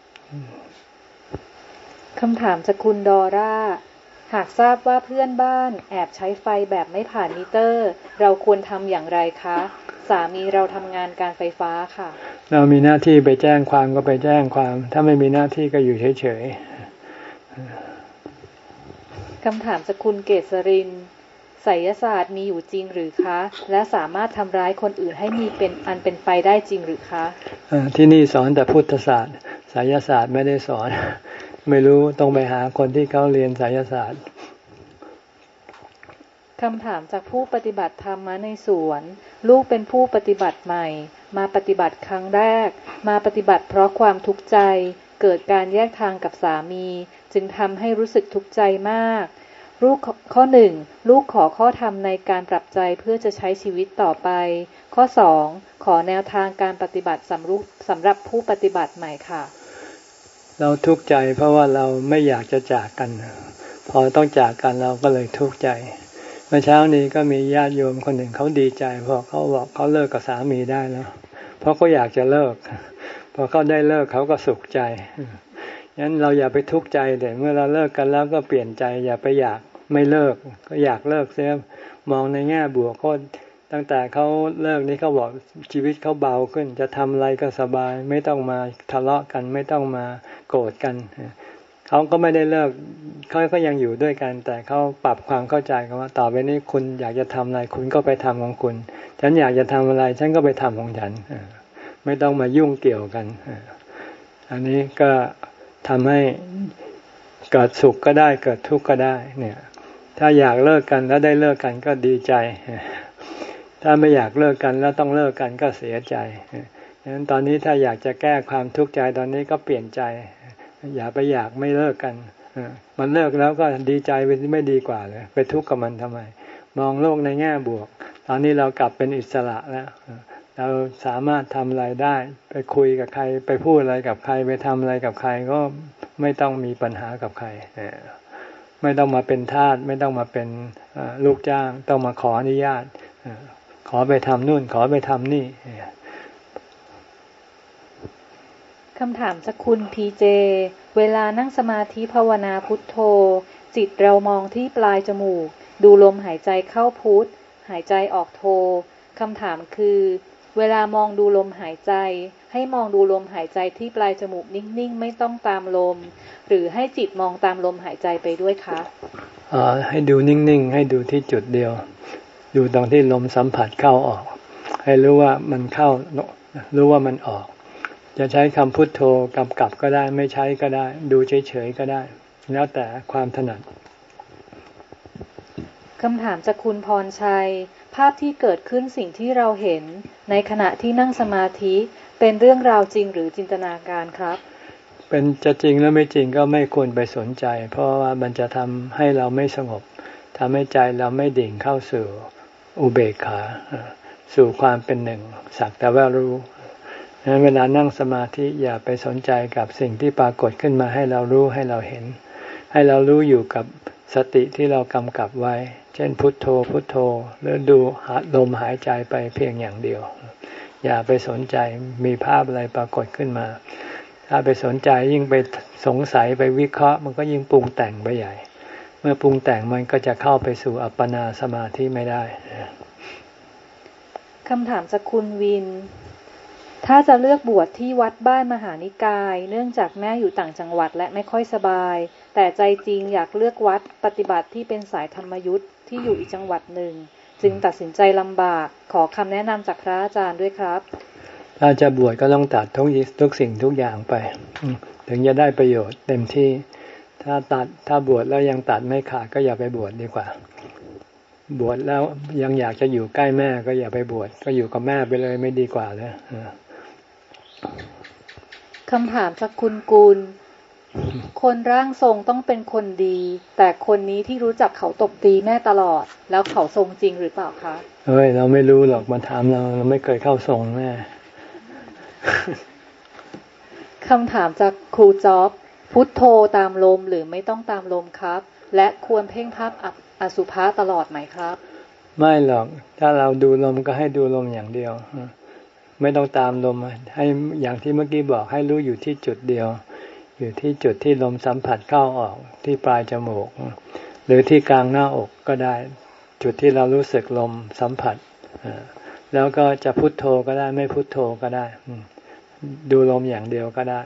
คำถามจากคุณดอร่าหากทราบว่าเพื่อนบ้านแอบใช้ไฟแบบไม่ผ่านมิเตอร์เราควรทำอย่างไรคะสามีเราทำงานการไฟฟ้าค่ะเรามีหน้าที่ไปแจ้งความก็ไปแจ้งความถ้าไม่มีหน้าที่ก็อยู่เฉยๆคำถามจากคุณเกษรินไสยศาสตร์มีอยู่จริงหรือคะและสามารถทำร้ายคนอื่นให้มีเป็นอันเป็นไปได้จริงหรือคะที่นี่สอนแต่พุทธศาสตร์ไสยศาสตร์ไม่ได้สอนไม่รู้ต้องไปหาคนที่เขาเรียนไสยศาสตร์คำถามจากผู้ปฏิบัติธรรมในสวนลูกเป็นผู้ปฏิบัติใหม่มาปฏิบัติครั้งแรกมาปฏิบัติเพราะความทุกข์ใจเกิดการแยกทางกับสามีจึงทำให้รู้สึกทุกข์ใจมากลูกข้อหนึ่งลูกขอข้อธรรมในการปรับใจเพื่อจะใช้ชีวิตต่อไปข้อสองขอแนวทางการปฏิบัติสำรุสำหรับผู้ปฏิบัติใหม่ค่ะเราทุกข์ใจเพราะว่าเราไม่อยากจะจากกันพอต้องจากกันเราก็เลยทุกข์ใจเมื่อเช้านี้ก็มีญาติโยมคนหนึ่งเขาดีใจเพราะเขาบอกเขาเลิกกับสามีได้แล้วเพราะเขาอยากจะเลิกพอเขาได้เลิกเขาก็สุขใจงั้นเราอย่าไปทุกข์ใจแต่เมื่อเราเลิกกันแล้วก็เปลี่ยนใจอย่าไปอยากไม่เลิกก็อยากเลิกเสียมองในแง่บวกก็ตั้งแต่เขาเลิกนี้เขาบอกชีวิตเขาเบาขึ้นจะทำอะไรก็สบายไม่ต้องมาทะเลาะกันไม่ต้องมาโกรธกันเขาก็ไม่ได้เลิกเขาก็ยังอยู่ด้วยกันแต่เขาปรับความเข้าใจกันว่าต่อไปนี้คุณอยากจะทำอะไรคุณก็ไปทำของคุณฉันอยากจะทำอะไรฉันก็ไปทำของฉันไม่ต้องมายุ่งเกี่ยวกันอันนี้ก็ทำให้เกิดสุขก็ได้เกิดทุกข์ก็ได้เนี่ยถ้าอยากเลิกกันแล้วได้เลิกกันก็ดีใจถ้าไม่อยากเลิกกันแล้วต้องเลิกกันก็เสียใจดังนั้นตอนนี้ถ้าอยากจะแก้ความทุกข์ใจตอนนี้ก็เปลี่ยนใจอย่าไปอยากไม่เลิกกันมันเลิกแล้วก็ดีใจไปไม่ดีกว่าเลยไปทุกข์กับมันทำไมมองโลกในแง่บวกตอนนี้เรากลับเป็นอิสระแล้วเราสามารถทำอะไรได้ไปคุยกับใครไปพูดอะไรกับใครไปทำอะไรกับใครก็ไม่ต้องมีปัญหากับใครไม่ต้องมาเป็นทาสไม่ต้องมาเป็นลูกจ้างต้องมาขออนุญาตขอไปทำนู่นขอไปทำนี่คำถามจากคุณพีเจเวลานั่งสมาธิภาวนาพุทโธจิตเรามองที่ปลายจมูกดูลมหายใจเข้าพุทหายใจออกโธคำถามคือเวลามองดูลมหายใจให้มองดูลมหายใจที่ปลายจมูกนิ่งๆไม่ต้องตามลมหรือให้จิตมองตามลมหายใจไปด้วยคะอ่าให้ดูนิ่งๆให้ดูที่จุดเดียวดูตรงที่ลมสัมผัสเข้าออกให้รู้ว่ามันเข้ารู้ว่ามันออกจะใช้คำพุทโธกำกับก็ได้ไม่ใช้ก็ได้ดูเฉยๆก็ได้แล้วแต่ความถนัดคำถามจากคุณพรชัยภาพที่เกิดขึ้นสิ่งที่เราเห็นในขณะที่นั่งสมาธิเป็นเรื่องราวจริงหรือจินตนาการครับเป็นจะจริงแล้วไม่จริงก็ไม่ควรไปสนใจเพราะว่ามันจะทำให้เราไม่สงบทำให้ใจเราไม่ดิ่งเข้าสู่อุเบกขาสู่ความเป็นหนึ่งสักแต่ว่ารู้ดังนั้นเวลานั่งสมาธิอย่าไปสนใจกับสิ่งที่ปรากฏขึ้นมาให้เรารู้ให้เราเห็นให้เรารู้อยู่กับสติที่เรากำกับไว้เช่นพุทโธพุทโธหรือดูลมหายใจไปเพียงอย่างเดียวอย่าไปสนใจมีภาพอะไรปรากฏขึ้นมาถ้าไปสนใจยิ่งไปสงสัยไปวิเคราะห์มันก็ยิ่งปรุงแต่งไปใหญ่เมื่อปรุงแต่งมันก็จะเข้าไปสู่อัปปนาสมาธิไม่ได้คำถามจากคุณวินถ้าจะเลือกบวชที่วัดบ้านมหานิกายเนื่องจากแม่อยู่ต่างจังหวัดและไม่ค่อยสบายแต่ใจจริงอยากเลือกวัดปฏิบัติที่เป็นสายธรรมยุทธ์ที่อยู่อีกจังหวัดหนึ่งจึงตัดสินใจลำบากขอคำแนะนำจากพระอาจารย์ด้วยครับถ้าจะบวชก็ต้องตัดทุกทุกสิ่งทุกอย่างไปถึงจะได้ประโยชน์เต็มที่ถ้าตัดถ้าบวชแล้วยังตัดไม่ขาดก็อย่าไปบวชดีกว่าบวชแล้วยังอยากจะอยู่ใกล้แม่ก็อย่าไปบวชก็อยู่กับแม่ไปเลยไม่ดีกว่าเลยคำถามจากคุณกูลคนร่างทรงต้องเป็นคนดีแต่คนนี้ที่รู้จักเขาตบตีแม่ตลอดแล้วเขาทรงจริงหรือเปล่าคะเฮ้ยเราไม่รู้หรอกมาถามเราเราไม่เคยเข้าทรงแม่คำถามจากครูจ๊อบพุทโธตามลมหรือไม่ต้องตามลมครับและควรเพ่งภาพอสุภะตลอดไหมครับไม่หรอกถ้าเราดูลมก็ให้ดูลมอย่างเดียวไม่ต้องตามลมให้อย่างที่เมื่อกี้บอกให้รู้อยู่ที่จุดเดียวอยู่ที่จุดที่ลมสัมผัสเข้าออกที่ปลายจมูกหรือที่กลางหน้าอกก็ได้จุดที่เรารู้สึกลมสัมผัสแล้วก็จะพุทโธก็ได้ไม่พุทโธก็ได้ดูลมอย่างเดียวก็ได้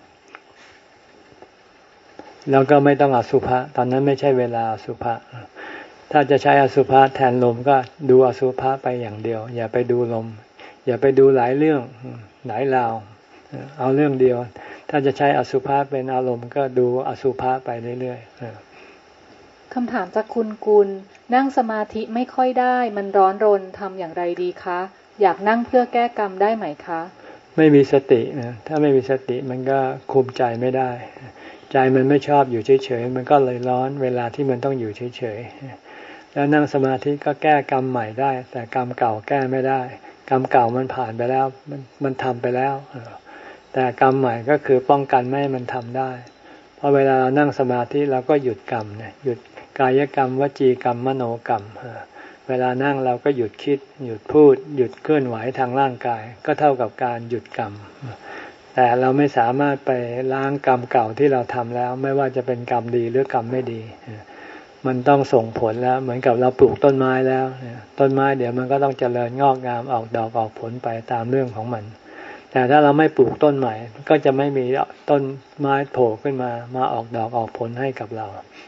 แล้วก็ไม่ต้องอสุภะตอนนั้นไม่ใช่เวลาอสุภะถ้าจะใช้อสุภะแทนลมก็ดูอสุภะไปอย่างเดียวอย่าไปดูลมอย่าไปดูหลายเรื่องหลายราวเอาเรื่องเดียวถ้าจะใช้อสุภะเป็นอารมณ์ก็ดูอสุภะไปเรื่อยๆคำถามจากคุณกุลนั่งสมาธิไม่ค่อยได้มันร้อนรนทำอย่างไรดีคะอยากนั่งเพื่อแก้กรรมได้ไหมคะไม่มีสตินะถ้าไม่มีสติมันก็คุมใจไม่ได้ใจมันไม่ชอบอยู่เฉยๆมันก็เลยร้อนเวลาที่มันต้องอยู่เฉยๆแล้วนั่งสมาธิก็แก้กรรมใหม่ได้แต่กรรมเก่าแก้ไม่ได้กรรมเก่ามันผ่านไปแล้วมันมันทำไปแล้วแต่กรรมใหม่ก็คือป้องกันไม่ให้มันทำได้เพราะเวลาเรานั่งสมาธิเราก็หยุดกรรมเนี่ยหยุดกายกรรมวจีกรรมมโนกรรมเวลานั่งเราก็หยุดคิดหยุดพูดหยุดเคลื่อนไหวทางร่างกายก็เท่ากับการหยุดกรรมแต่เราไม่สามารถไปล้างกรรมเก่าที่เราทำแล้วไม่ว่าจะเป็นกรรมดีหรือกรรมไม่ดีมันต้องส่งผลแล้วเหมือนกับเราปลูกต้นไม้แล้วต้นไม้เดี๋ยวมันก็ต้องเจริญงอกงามออกดอกออกผลไปตามเรื่องของมันแต่ถ้าเราไม่ปลูกต้นใหม่ก็จะไม่มีต้นไม้โผล่ขึ้นมามาออกดอกออกผลให้กับเรา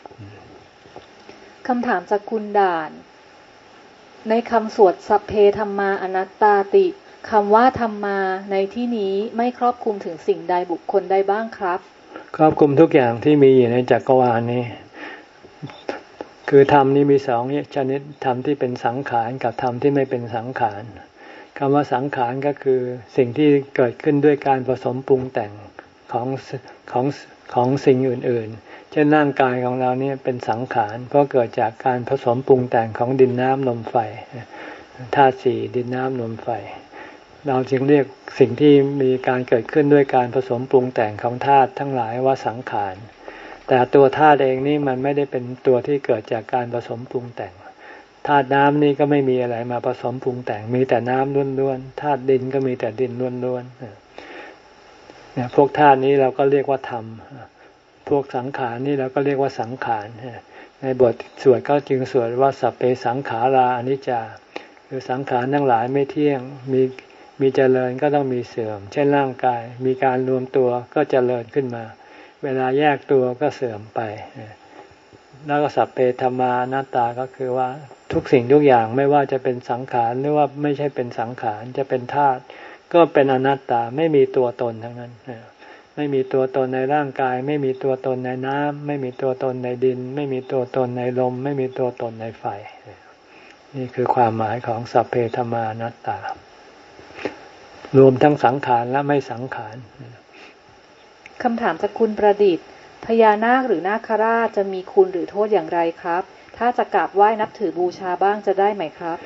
คำถามจากคุณด่านในคำสวดสัพเพธัมมาอนัตตาติคำว่าธรรมาในที่นี้ไม่ครอบคลุมถึงสิ่งใดบุคคลใดบ้างครับครอบคลุมทุกอย่างที่มีอยู่ในจักรวาลนี้คือธรรมนี้มีสองชนิดธรรมที่เป็นสังขารกับธรรมที่ไม่เป็นสังขารคำว่าสังขารก็คือสิ่งที่เกิดขึ้นด้วยการผสมปรุงแต่งของของของสิ่งอื่นๆเช่นร่างกายของเราเนี่ยเป็นสังขารเพราะเกิดจากการผสมปรุงแต่งของดินน้ำลมไฟธาตุสี่ดินน้ำลมไฟเราจึงเรียกสิ่งที่มีการเกิดขึ้นด้วยการผสมปรุงแต่งของธาตุทั้งหลายว่าสังขารแต่ตัวธาตุเองนี่มันไม่ได้เป็นตัวที่เกิดจากการผสมปรุงแต่งธาตุน้ำนี่ก็ไม่มีอะไรมาผสมปรุงแต่งมีแต่น้ำล้วนๆธาตุดินก็มีแต่ดินล้วนๆเนี่ยพวกธาตุนี้เราก็เรียกว่าธรรมพวกสังขารนี่เราก็เรียกว่าสังขารในบทสวดก็จึงสวดว่าสัพเพสังขาราอนิจจาคือสังขารทั้งหลายไม่เที่ยงมีมีเจริญก็ต้องมีเสื่อมเช่นร่างกายมีการรวมตัวก็เจริญขึ้นมาเวลาแยกตัวก็เสื่อมไปแล้วก็สัพเพธัมมาอนัตตาก็คือว่าทุกสิ่งทุกอย่างไม่ว่าจะเป็นสังขารหรือว่าไม่ใช่เป็นสังขารจะเป็นธาตุก็เป็นอนัตตาไม่มีตัวตนทั้งนั้นไม่มีตัวตนในร่างกายไม่มีตัวตนในน้ำไม่มีตัวตนในดินไม่มีตัวตนในลมไม่มีตัวตนในไฟนี่คือความหมายของสัพเพธัมมาอนัตตารวมทั้งสังขารและไม่สังขารคำถามจากคุณประดิษฐ์พญานาคหรือนาคราชจะมีคุณหรือโทษอย่างไรครับถ้าจะกราบไหว้นับถือบูชาบ้างจะได้ไหมครับ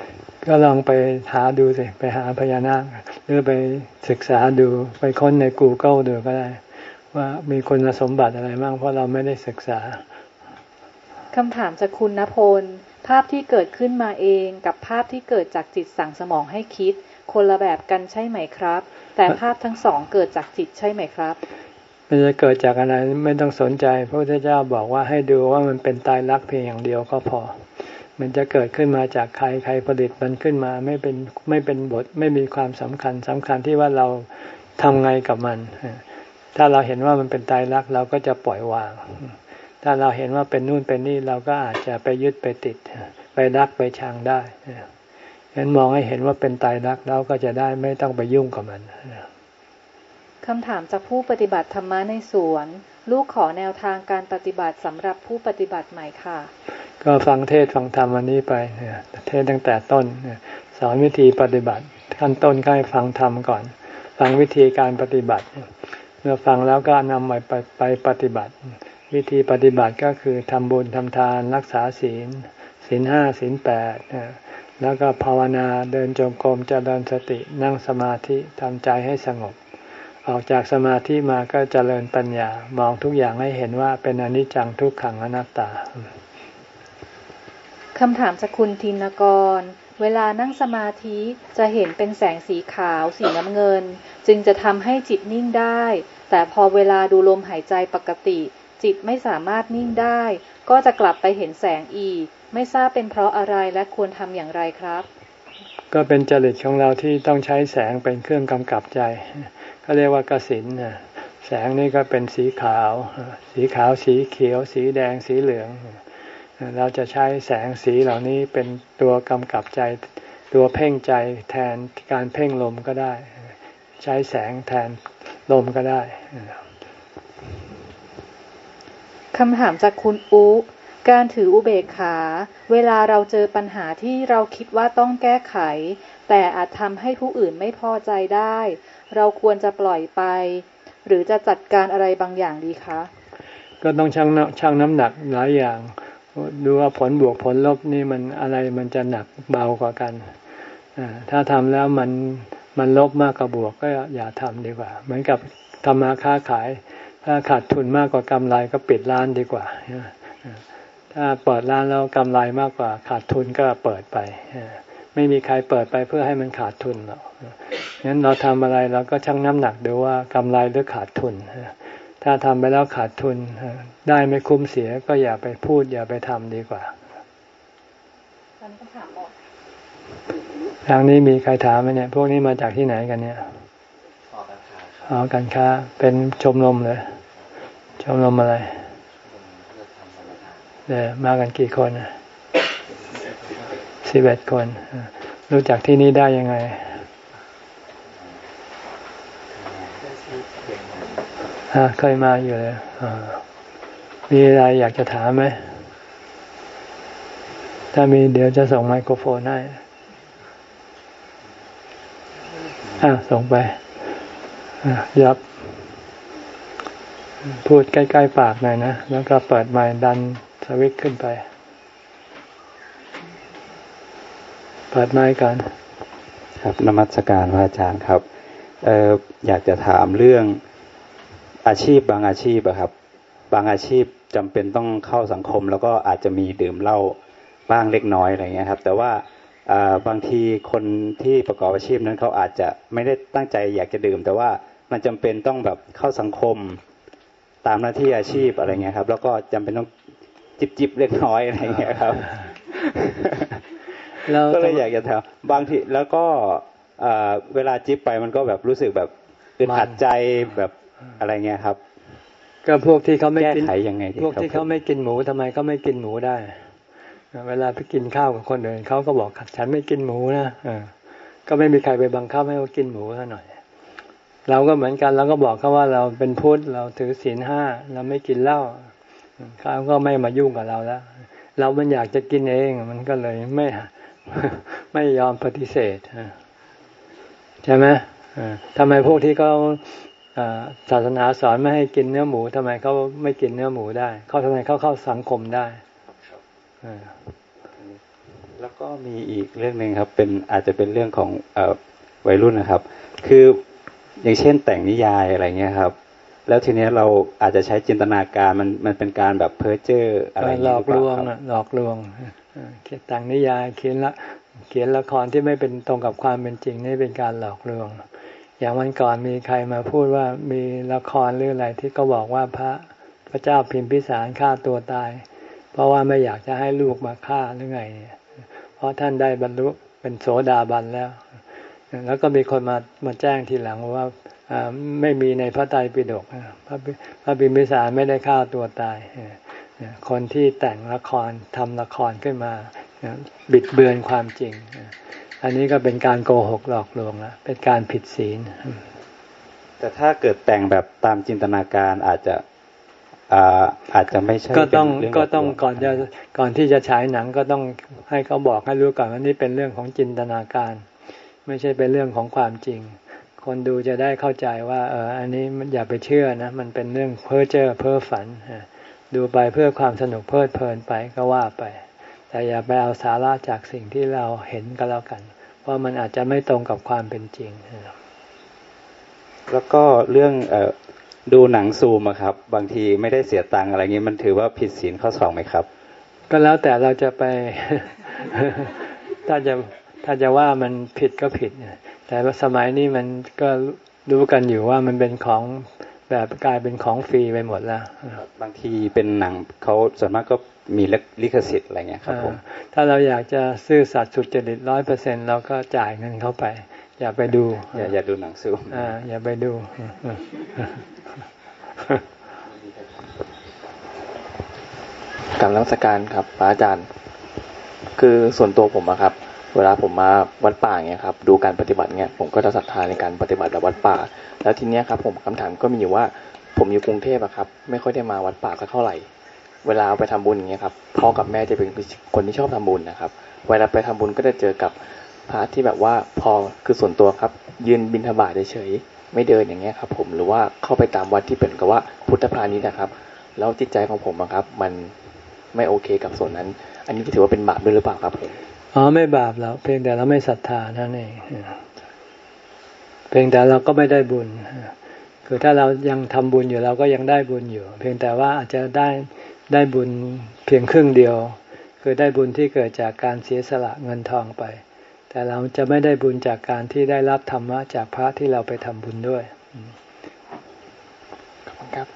ก็ลองไปหาดูสิไปหาพญานาคหรือไปศึกษาดูไปค้นใน Google ดูก็ได้ว่ามีคุณสมบัติอะไรบ้างเพราะเราไม่ได้ศึกษาคำถามจากคุณณพลภาพที่เกิดขึ้นมาเองกับภาพที่เกิดจากจิตสั่งสมองให้คิดคนละแบบกันใช่ไหมครับแต่ภาพทั้งสองเกิดจากจิตใช่ไหมครับมันจะเกิดจากอะไรไม่ต้องสนใจพระพุทธเจ้าบอกว่าให้ดูว่ามันเป็นตายรักเพียงอย่างเดียวก็พอมันจะเกิดขึ้นมาจากใครใครผลิตมันขึ้นมาไม่เป็นไม่เป็นบทไม่มีความสำคัญสำคัญที่ว่าเราทำไงกับมันถ้าเราเห็นว่ามันเป็นตายรักเราก็จะปล่อยวางถ้าเราเห็นว่าเป็นนู่นเป็นนี่เราก็อาจจะไปยึดไปติดไปรักไปชังได้ฉะนั้นมองให้เห็นว่าเป็นตายรักแล้วก็จะได้ไม่ต้องไปยุ่งกับมันคำถามจากผู้ปฏิบัติธรรมะในสวนลูกขอแนวทางการปฏิบัติสำหรับผู้ปฏิบัติใหม่ค่ะก็ฟังเทศฟังธรรมวันนี้ไปเนี่ยเทศตั้งแต่ต้นสอนวิธีปฏิบัติขั้นต้นก็ให้ฟังธรรมก่อนฟังวิธีการปฏิบัติเมื่อฟังแล้วก็นำไปไปปฏิบัติวิธีปฏิบัติก็คือทำบุญทำทานรักษาศีลศีลห้าศีลแปดแล้วก็ภาวนาเดินจงกรมเจริญสตินั่งสมาธิทำใจให้สงบออกจากสมาธิมาก็เจริญปัญญามองทุกอย่างให้เห็นว่าเป็นอนิจจังทุกขังอนัตตาคำถามจากคุณธินกรเวลานั่งสมาธิจะเห็นเป็นแสงสีขาวสีน้ำเงินจึงจะทำให้จิตนิ่งได้แต่พอเวลาดูลมหายใจปกติจิตไม่สามารถนิ่งได้ก็จะกลับไปเห็นแสงอีกไม่ทราบเป็นเพราะอะไรและควรทำอย่างไรครับก็เป็นจริตของเราที่ต้องใช้แสงเป็นเครื่องกำกับใจเขาเรียกว่ากสิณแสงนี่ก็เป็นสีขาวสีขาวสีเขียวสีแดงสีเหลืองเราจะใช้แสงสีเหล่านี้เป็นตัวกำกับใจตัวเพ่งใจแทนการเพ่งลมก็ได้ใช้แสงแทนลมก็ได้คำถามจากคุณอุการถืออุเบกขาเวลาเราเจอปัญหาที่เราคิดว่าต้องแก้ไขแต่อาจทำให้ผู้อื่นไม่พอใจได้เราควรจะปล่อยไปหรือจะจัดการอะไรบางอย่างดีคะก็ต้องชั่งชั่งน้ำหนักหลายอย่างดูว่าผลบวกผลลบนี่มันอะไรมันจะหนักเบากว่ากันถ้าทำแล้วมันมันลบมากกว่าบวกก็อย่าทำดีกว่าเหมือนกับทำมาค้าขายถ้าขาดทุนมากกว่ากำไรก็ปิดร้านดีกว่าถ้าเปิดร้านแล้วกำไรมากกว่าขาดทุนก็เปิดไปไม่มีใครเปิดไปเพื่อให้มันขาดทุนหรอกงั้นเราทำอะไรเราก็ชั่งน้ำหนักดูว่ากำไรหรือขาดทุนถ้าทำไปแล้วขาดทุนได้ไม่คุ้มเสียก็อย่าไปพูดอย่าไปทำดีกว่าทางนี้มีใครถามไหมเนี่ยพวกนี้มาจากที่ไหนกันเนี่ยอ๋อการค้าเป็นชมรมเลยชมรมอะไรเดี๋ยวมากันกี่คนสิบเอ็ดคนรู้จักที่นี่ได้ยังไงฮะเคยมาอยู่เลยมีอะไรอยากจะถามไหมถ้ามีเดี๋ยวจะส่งไมโครโฟนให้อ่ะส่งไปยับพูดใกล้ๆปากหน่อยนะแล้วก็เปิดไมค์ดันสวิตช์ขึ้นไปเปิดไมค์กันครับนมัสการพระอาจารย์ครับเอ่ออยากจะถามเรื่องอาชีพบางอาชีพอะครับบางอาชีพจำเป็นต้องเข้าสังคมแล้วก็อาจจะมีดื่มเหล้าบ้างเล็กน้อยอะไรเงี้ยครับแต่ว่าบางทีคนที่ประกอบอาชีพนั้นเขาอาจจะไม่ได้ตั้งใจอยากจะดื่มแต่ว่ามันจำเป็นต้องแบบเข้าสังคมตามหน้าที่อาชีพอะไรเงี้ยครับแล้วก็จำเป็นต้องจิบๆเล็กน้อยอะไรเงี้ยครับก็เลยอยากจะถามบางทีแล้วก็เวลาจิบไปมันก็แบบรู้สึกแบบอึดอัดใจแบบอะไรเงี้ยครับก็พวกที่เขาไม่กินพวกที่เขาไม่กินหมูทำไมเขาไม่กินหมูได้เวลาไปกินข้าวกับคนอื่นเขาก็บอกฉันไม่กินหมูนะก็ไม่มีใครไปบังคับให้เขากินหมูซะหน่อยเราก็เหมือนกันเราก็บอกเขาว่าเราเป็นพุทธเราถือศีลห้าเราไม่กินเหล้าเขาก็ไม่มายุ่งกับเราแล้วเรามันอยากจะกินเองมันก็เลยไม่ไม่ยอมปฏิเสธใช่ไหมทำไมพวกที่เขาศาสนาสอนไม่ให้กินเนื้อหมูทำไมเขาไม่กินเนื้อหมูได้เขาทำไมเขาเข้าสังคมได้แล้วก็มีอีกเรื่องหนึ่งครับเป็นอาจจะเป็นเรื่องของเอ่อวัยรุ่นนะครับคืออย่างเช่นแต่งนิยายอะไรเงี้ยครับแล้วทีนี้เราอาจจะใช้จินตนาการมันมันเป็นการแบบเพ้อเจ้ออะไรหลอกลวงหลอกลวงเขียนแต่งนิยายเขียนละเขียนละครที่ไม่เป็นตรงกับความเป็นจริงนี่เป็นการหลอกลวงอย่างวันก่อนมีใครมาพูดว่ามีละครหรืออะไรที่ก็บอกว่าพระพระเจ้าพิมพิสารฆ่าตัวตายเพราะว่าไม่อยากจะให้ลูกมาฆ่าหรือไงเนี่ยเพราะท่านได้บรรลุเป็นโสดาบันแล้วแล้วก็มีคนมามาแจ้งทีหลังว่าไม่มีในพระไตรปิฎกพระพระพิมพิสารไม่ได้ฆ่าตัวตายคนที่แต่งละครทำละครขึ้นมาบิดเบือนความจริงอันนี้ก็เป็นการโกหกหลอกลวงแล้วเป็นการผิดศีลแต่ถ้าเกิดแต่งแบบตามจินตนาการอาจจะอ่าอาจจะไม่ใช่ก็ต้องก็ต้องก่อนจะก่อนที่จะฉายหนังก็ต้องให้เขาบอกให้รู้ก่อนว่านี่เป็นเรื่องของจินตนาการไม่ใช่เป็นเรื่องของความจริงคนดูจะได้เข้าใจว่าเอออันนี้มันอย่าไปเชื่อนะมันเป็นเรื่องเพ้อเจ้อเพ้อฝันดูไปเพื่อความสนุกเพลิดเพลินไปก็ว่าไปแต่อย่าไปเอาสาระจากสิ่งที่เราเห็นก็แล้วกันเพราะมันอาจจะไม่ตรงกับความเป็นจริงแล้วก็เรื่องเอ่อดูหนังซูมอะครับบางทีไม่ได้เสียตังค์อะไรเงี้ยมันถือว่าผิดศีลข้อสองไหมครับก็แล้วแต่เราจะไป ถ้าจะถ้าจะว่ามันผิดก็ผิดแต่ว่าสมัยนี้มันก็รู้กันอยู่ว่ามันเป็นของแบบกลายเป็นของฟรีไปหมดแล้วบางทีเป็นหนังเขาส่วนมากก็มีลิขสิทธิ์อะไรเงี้ยครับผมถ้าเราอยากจะซื่อสัตย์สุจริตร้อยเปอร์เซ็นต์เราก็จ่ายเงินเข้าไปอย่าไปดูอย่าอย่าดูหนังซูมอ่าอย่าไปดูกรรมนมัสการครับพระอาจารย์คือส่วนตัวผมอะครับเวลาผมมาวัดป่าเงี้ยครับดูการปฏิบัติเงี้ยผมก็จะศรัทธาในการปฏิบัติแบบวัดป่าแล้วทีเนี้ยครับผมคำถามก็มีอยู่ว่าผมอยู่กรุงเทพอะครับไม่ค่อยได้มาวัดป่าสักเท่าไหร่เวลาไปทำบุญอย่างเงี้ยครับพ่อกับแม่จะเป็นคนที่ชอบทำบุญนะครับเวลาไปทำบุญก็จะเจอกับพระที่แบบว่าพอคือส่วนตัวครับยืนบิณฑบาตเฉยๆไม่เดินอย่างเงี้ยครับผมหรือว่าเข้าไปตามวัดที่เป็นกับว่าพุทธพาณิชย์นะครับแล้วจิตใจของผมอะครับมันไม่โอเคกับส่วนนั้นอันนี้ถือว่าเป็นบาปด้วยหรือเปล่าครับผมอ๋อไม่บาปแล้วเพียงแต่เราไม่ศรัทธานั่นเองเพียงแต่เราก็ไม่ได้บุญคือถ้าเรายังทำบุญอยู่เราก็ยังได้บุญอยู่เพียงแต่ว่าอาจจะได้ได้บุญเพียงครึ่งเดียวคือได้บุญที่เกิดจากการเสียสละเงินทองไปแต่เราจะไม่ได้บุญจากการที่ได้รับธรรมะจากพระที่เราไปทำบุญด้วยขอบคุณครับ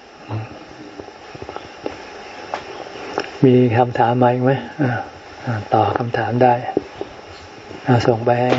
มีคำถามไหมไหมต่อคำถามได้ส่งไปให้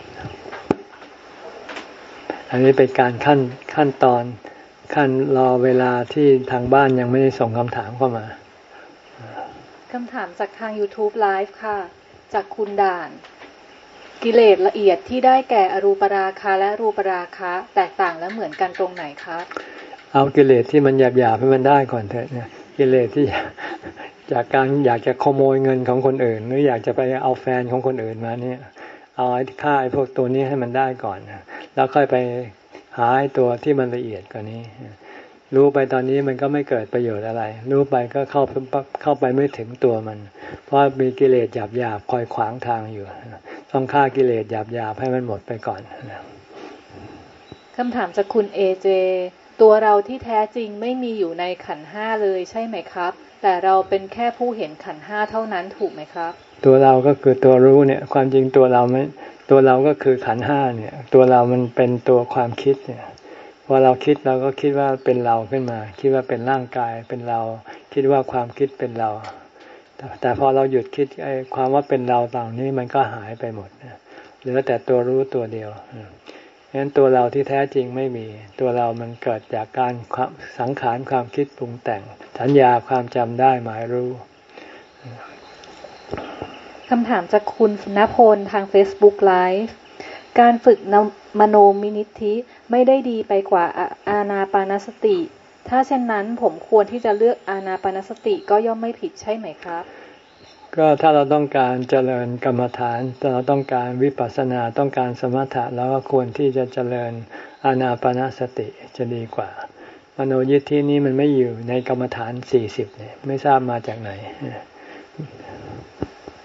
อันนี้เป็นการขั้นขั้นตอนขั้นรอเวลาที่ทางบ้านยังไม่ได้ส่งคำถามเข้ามาคำถามจากทาง YouTube Live ค่ะจากคุณด่านกิเลสละเอียดที่ได้แก่อรูปราคะและรูปราคะแตกต่างและเหมือนกันตรงไหนครับเอากิเลสที่มันหยาบๆให้มันได้ก่อนเถอะเนี่ยกิเลสที่จากการอยากจะขโมยเงินของคนอื่นหรืออยากจะไปเอาแฟนของคนอื่นมาเนี่ยเอาไอ้ค่าไอ้พวกตัวนี้ให้มันได้ก่อนแล้วค่อยไปหาไอ้ตัวที่มันละเอียดกว่านี้รู้ไปตอนนี้มันก็ไม่เกิดประโยชน์อะไรรู้ไปก็เข้าเข้าไปไม่ถึงตัวมันเพราะมีกิเลสหยาบๆคอยขวางทางอยู่ต้องฆ่ากิเลสหยาบๆให้มันหมดไปก่อนคำถามจากคุณเอเจตัวเราที่แท้จริงไม่มีอยู่ในขันธ์ห้าเลยใช่ไหมครับแต่เราเป็นแค่ผู้เห็นขันธ์ห้าเท่านั้นถูกไหมครับตัวเราก็คือตัวรู้เนี่ยความจริงตัวเราไม่ตัวเราก็คือขันธ์ห้าเนี่ยตัวเรามันเป็นตัวความคิดเนี่ยพอเราคิดเราก็คิดว่าเป็นเราขึ้นมาคิดว่าเป็นร่างกายเป็นเราคิดว่าความคิดเป็นเราแต่พอเราหยุดคิดไอ้ความว่าเป็นเราต่างนี้มันก็หายไปหมดเหลือแต่ตัวรู้ตัวเดียวงั้นตัวเราที่แท้จริงไม่มีตัวเรามันเกิดจากการสังขารความคิดปรุงแต่งสัญญาความจำได้หมายรู้คำถามจากคุณณพลทาง Facebook Live การฝึกมโนมินิธิไม่ได้ดีไปกว่าอานาปานสติถ้าเช่นนั้นผมควรที่จะเลือกอานาปานสติก็ย่อมไม่ผิดใช่ไหมครับก็ถ้าเราต้องการเจริญกรรมฐานถ้าเราต้องการวิปัสสนาต้องการสมถะเราก็ควรที่จะเจริญอานาปานสติจะดีกว่ามโนยิทธินี้มันไม่อยู่ในกรรมฐานสี่สิบเนี่ยไม่ทราบมาจากไหน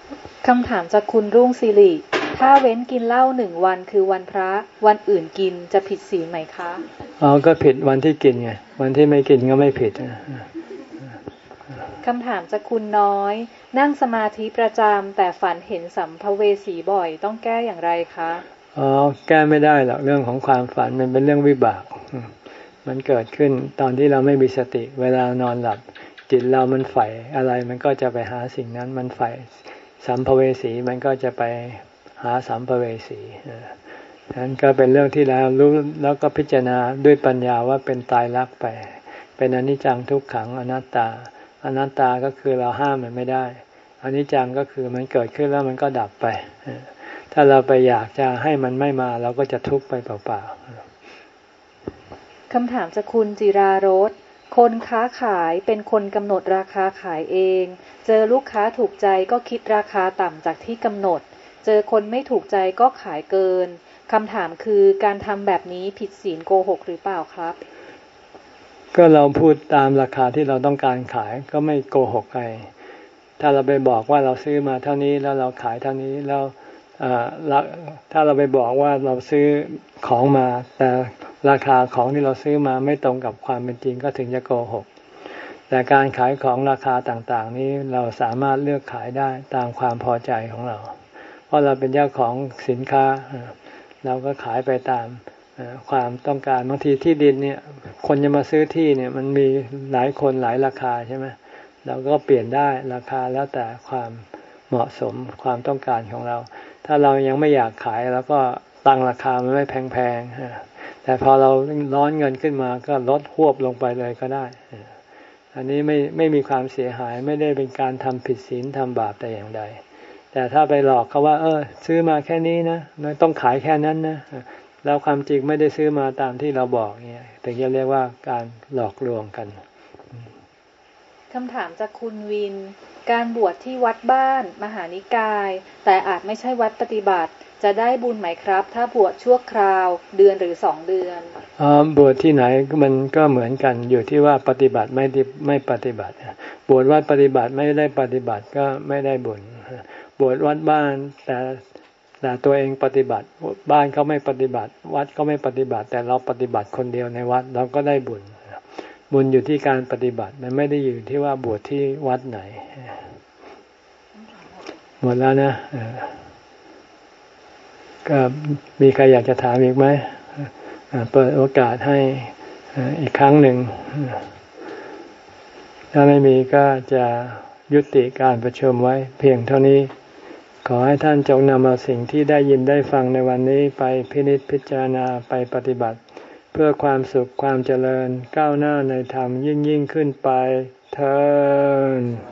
คำถามจากคุณรุ่งสิริถ้าเว้นกินเหล้าหนึ่งวันคือวันพระวันอื่นกินจะผิดศีลไหมคะอ๋อก็ผิดวันที่กินไงวันที่ไม่กินก็ไม่ผิดคำถามจากคุณน้อยนั่งสมาธิประจำแต่ฝันเห็นสัมภเวสีบ่อยต้องแก้อย่างไรคะอ๋อแก้ไม่ได้หรอกเรื่องของความฝันมันเป็นเรื่องวิบากมันเกิดขึ้นตอนที่เราไม่มีสติเวลานอนหลับจิตเรามันใฝ่อะไรมันก็จะไปหาสิ่งนั้นมันใฝ่สัมภเวสีมันก็จะไปหาสัมภเวสีนั้นก็เป็นเรื่องที่เรารู้แล้วก็พิจารณาด้วยปัญญาว่าเป็นตายรักไปเป็นอนิจจังทุกขังอนัตตาอนัตตาก็คือเราห้ามมันไม่ได้อนิจจังก็คือมันเกิดขึ้นแล้วมันก็ดับไปถ้าเราไปอยากจะให้มันไม่มาเราก็จะทุกข์ไปเปล่าๆคำถามจากคุณจิรารสคนค้าขายเป็นคนกำหนดราคาขายเองเจอลูกค้าถูกใจก็คิดราคาต่ำจากที่กำหนดเจอคนไม่ถูกใจก็ขายเกินคำถามคือการทำแบบนี้ผิดศีลโกหกหรือเปล่าครับก็เราพูดตามราคาที่เราต้องการขายก็ไม่โกหกใครถ้าเราไปบอกว่าเราซื้อมาเท่านี้แล้วเราขายเท่านี้แล้วถ้าเราไปบอกว่าเราซื้อของมาแต่ราคาของที่เราซื้อมาไม่ตรงกับความเป็นจริงก็ถึงจะโกหกแต่การขายของราคาต่างๆนี้เราสามารถเลือกขายได้ตามความพอใจของเราเพราะเราเป็นเจ้าของสินค้าเราก็ขายไปตามความต้องการบางทีที่ดินเนี่ยคนจะมาซื้อที่เนี่ยมันมีหลายคนหลายราคาใช่ไหมเราก็เปลี่ยนได้ราคาแล้วแต่ความเหมาะสมความต้องการของเราถ้าเรายังไม่อยากขายแล้วก็ตั้งราคามันไม่แพงๆแต่พอเราร้อนเงินขึ้นมาก็ลดหวบลงไปเลยก็ได้อันนี้ไม่ไม่มีความเสียหายไม่ได้เป็นการทำผิดศีลทำบาปแต่อย่างใดแต่ถ้าไปหลอกเขาว่าเออซื้อมาแค่นี้นะต้องขายแค่นั้นนะแล้วความจริงไม่ได้ซื้อมาตามที่เราบอกเนี่ยถึงจะเรียกว่าการหลอกลวงกันคำถามจากคุณวินการบวชที่วัดบ้านมหานิกายแต่อาจไม่ใช่วัดปฏิบัติจะได้บุญไหมครับถ้าบวชชั่วคราวเดือนหรือสองเดือนอ๋อบวชที่ไหนมันก็เหมือนกันอยู่ที่ว่าปฏิบัติไม่ไม่ปฏิบัติบวชวัดปฏิบัติไม่ได้ปฏิบัติก็ไม่ได้บุญบวชวัดบ้านแต่แต่ตัวเองปฏิบัติบ้านเขาไม่ปฏิบัติวัดเขาไม่ปฏิบัติแต่เราปฏิบัติคนเดียวในวัดเราก็ได้บุญบุญอยู่ที่การปฏิบัติมันไม่ได้อยู่ที่ว่าบวชที่วัดไหนหมดแล้วนะก็มีใครอยากจะถามอีกไหมเปิดโอกาสให้อีกครั้งหนึ่งถ้าไม่มีก็จะยุติการประชุมไว้เพียงเท่านี้ขอให้ท่านจงนำเอาสิ่งที่ได้ยินได้ฟังในวันนี้ไปพินิจพิจารณาไปปฏิบัติเพื่อความสุขความเจริญก้าวหน้าในธรรมยิ่งยิ่งขึ้นไปเทอญ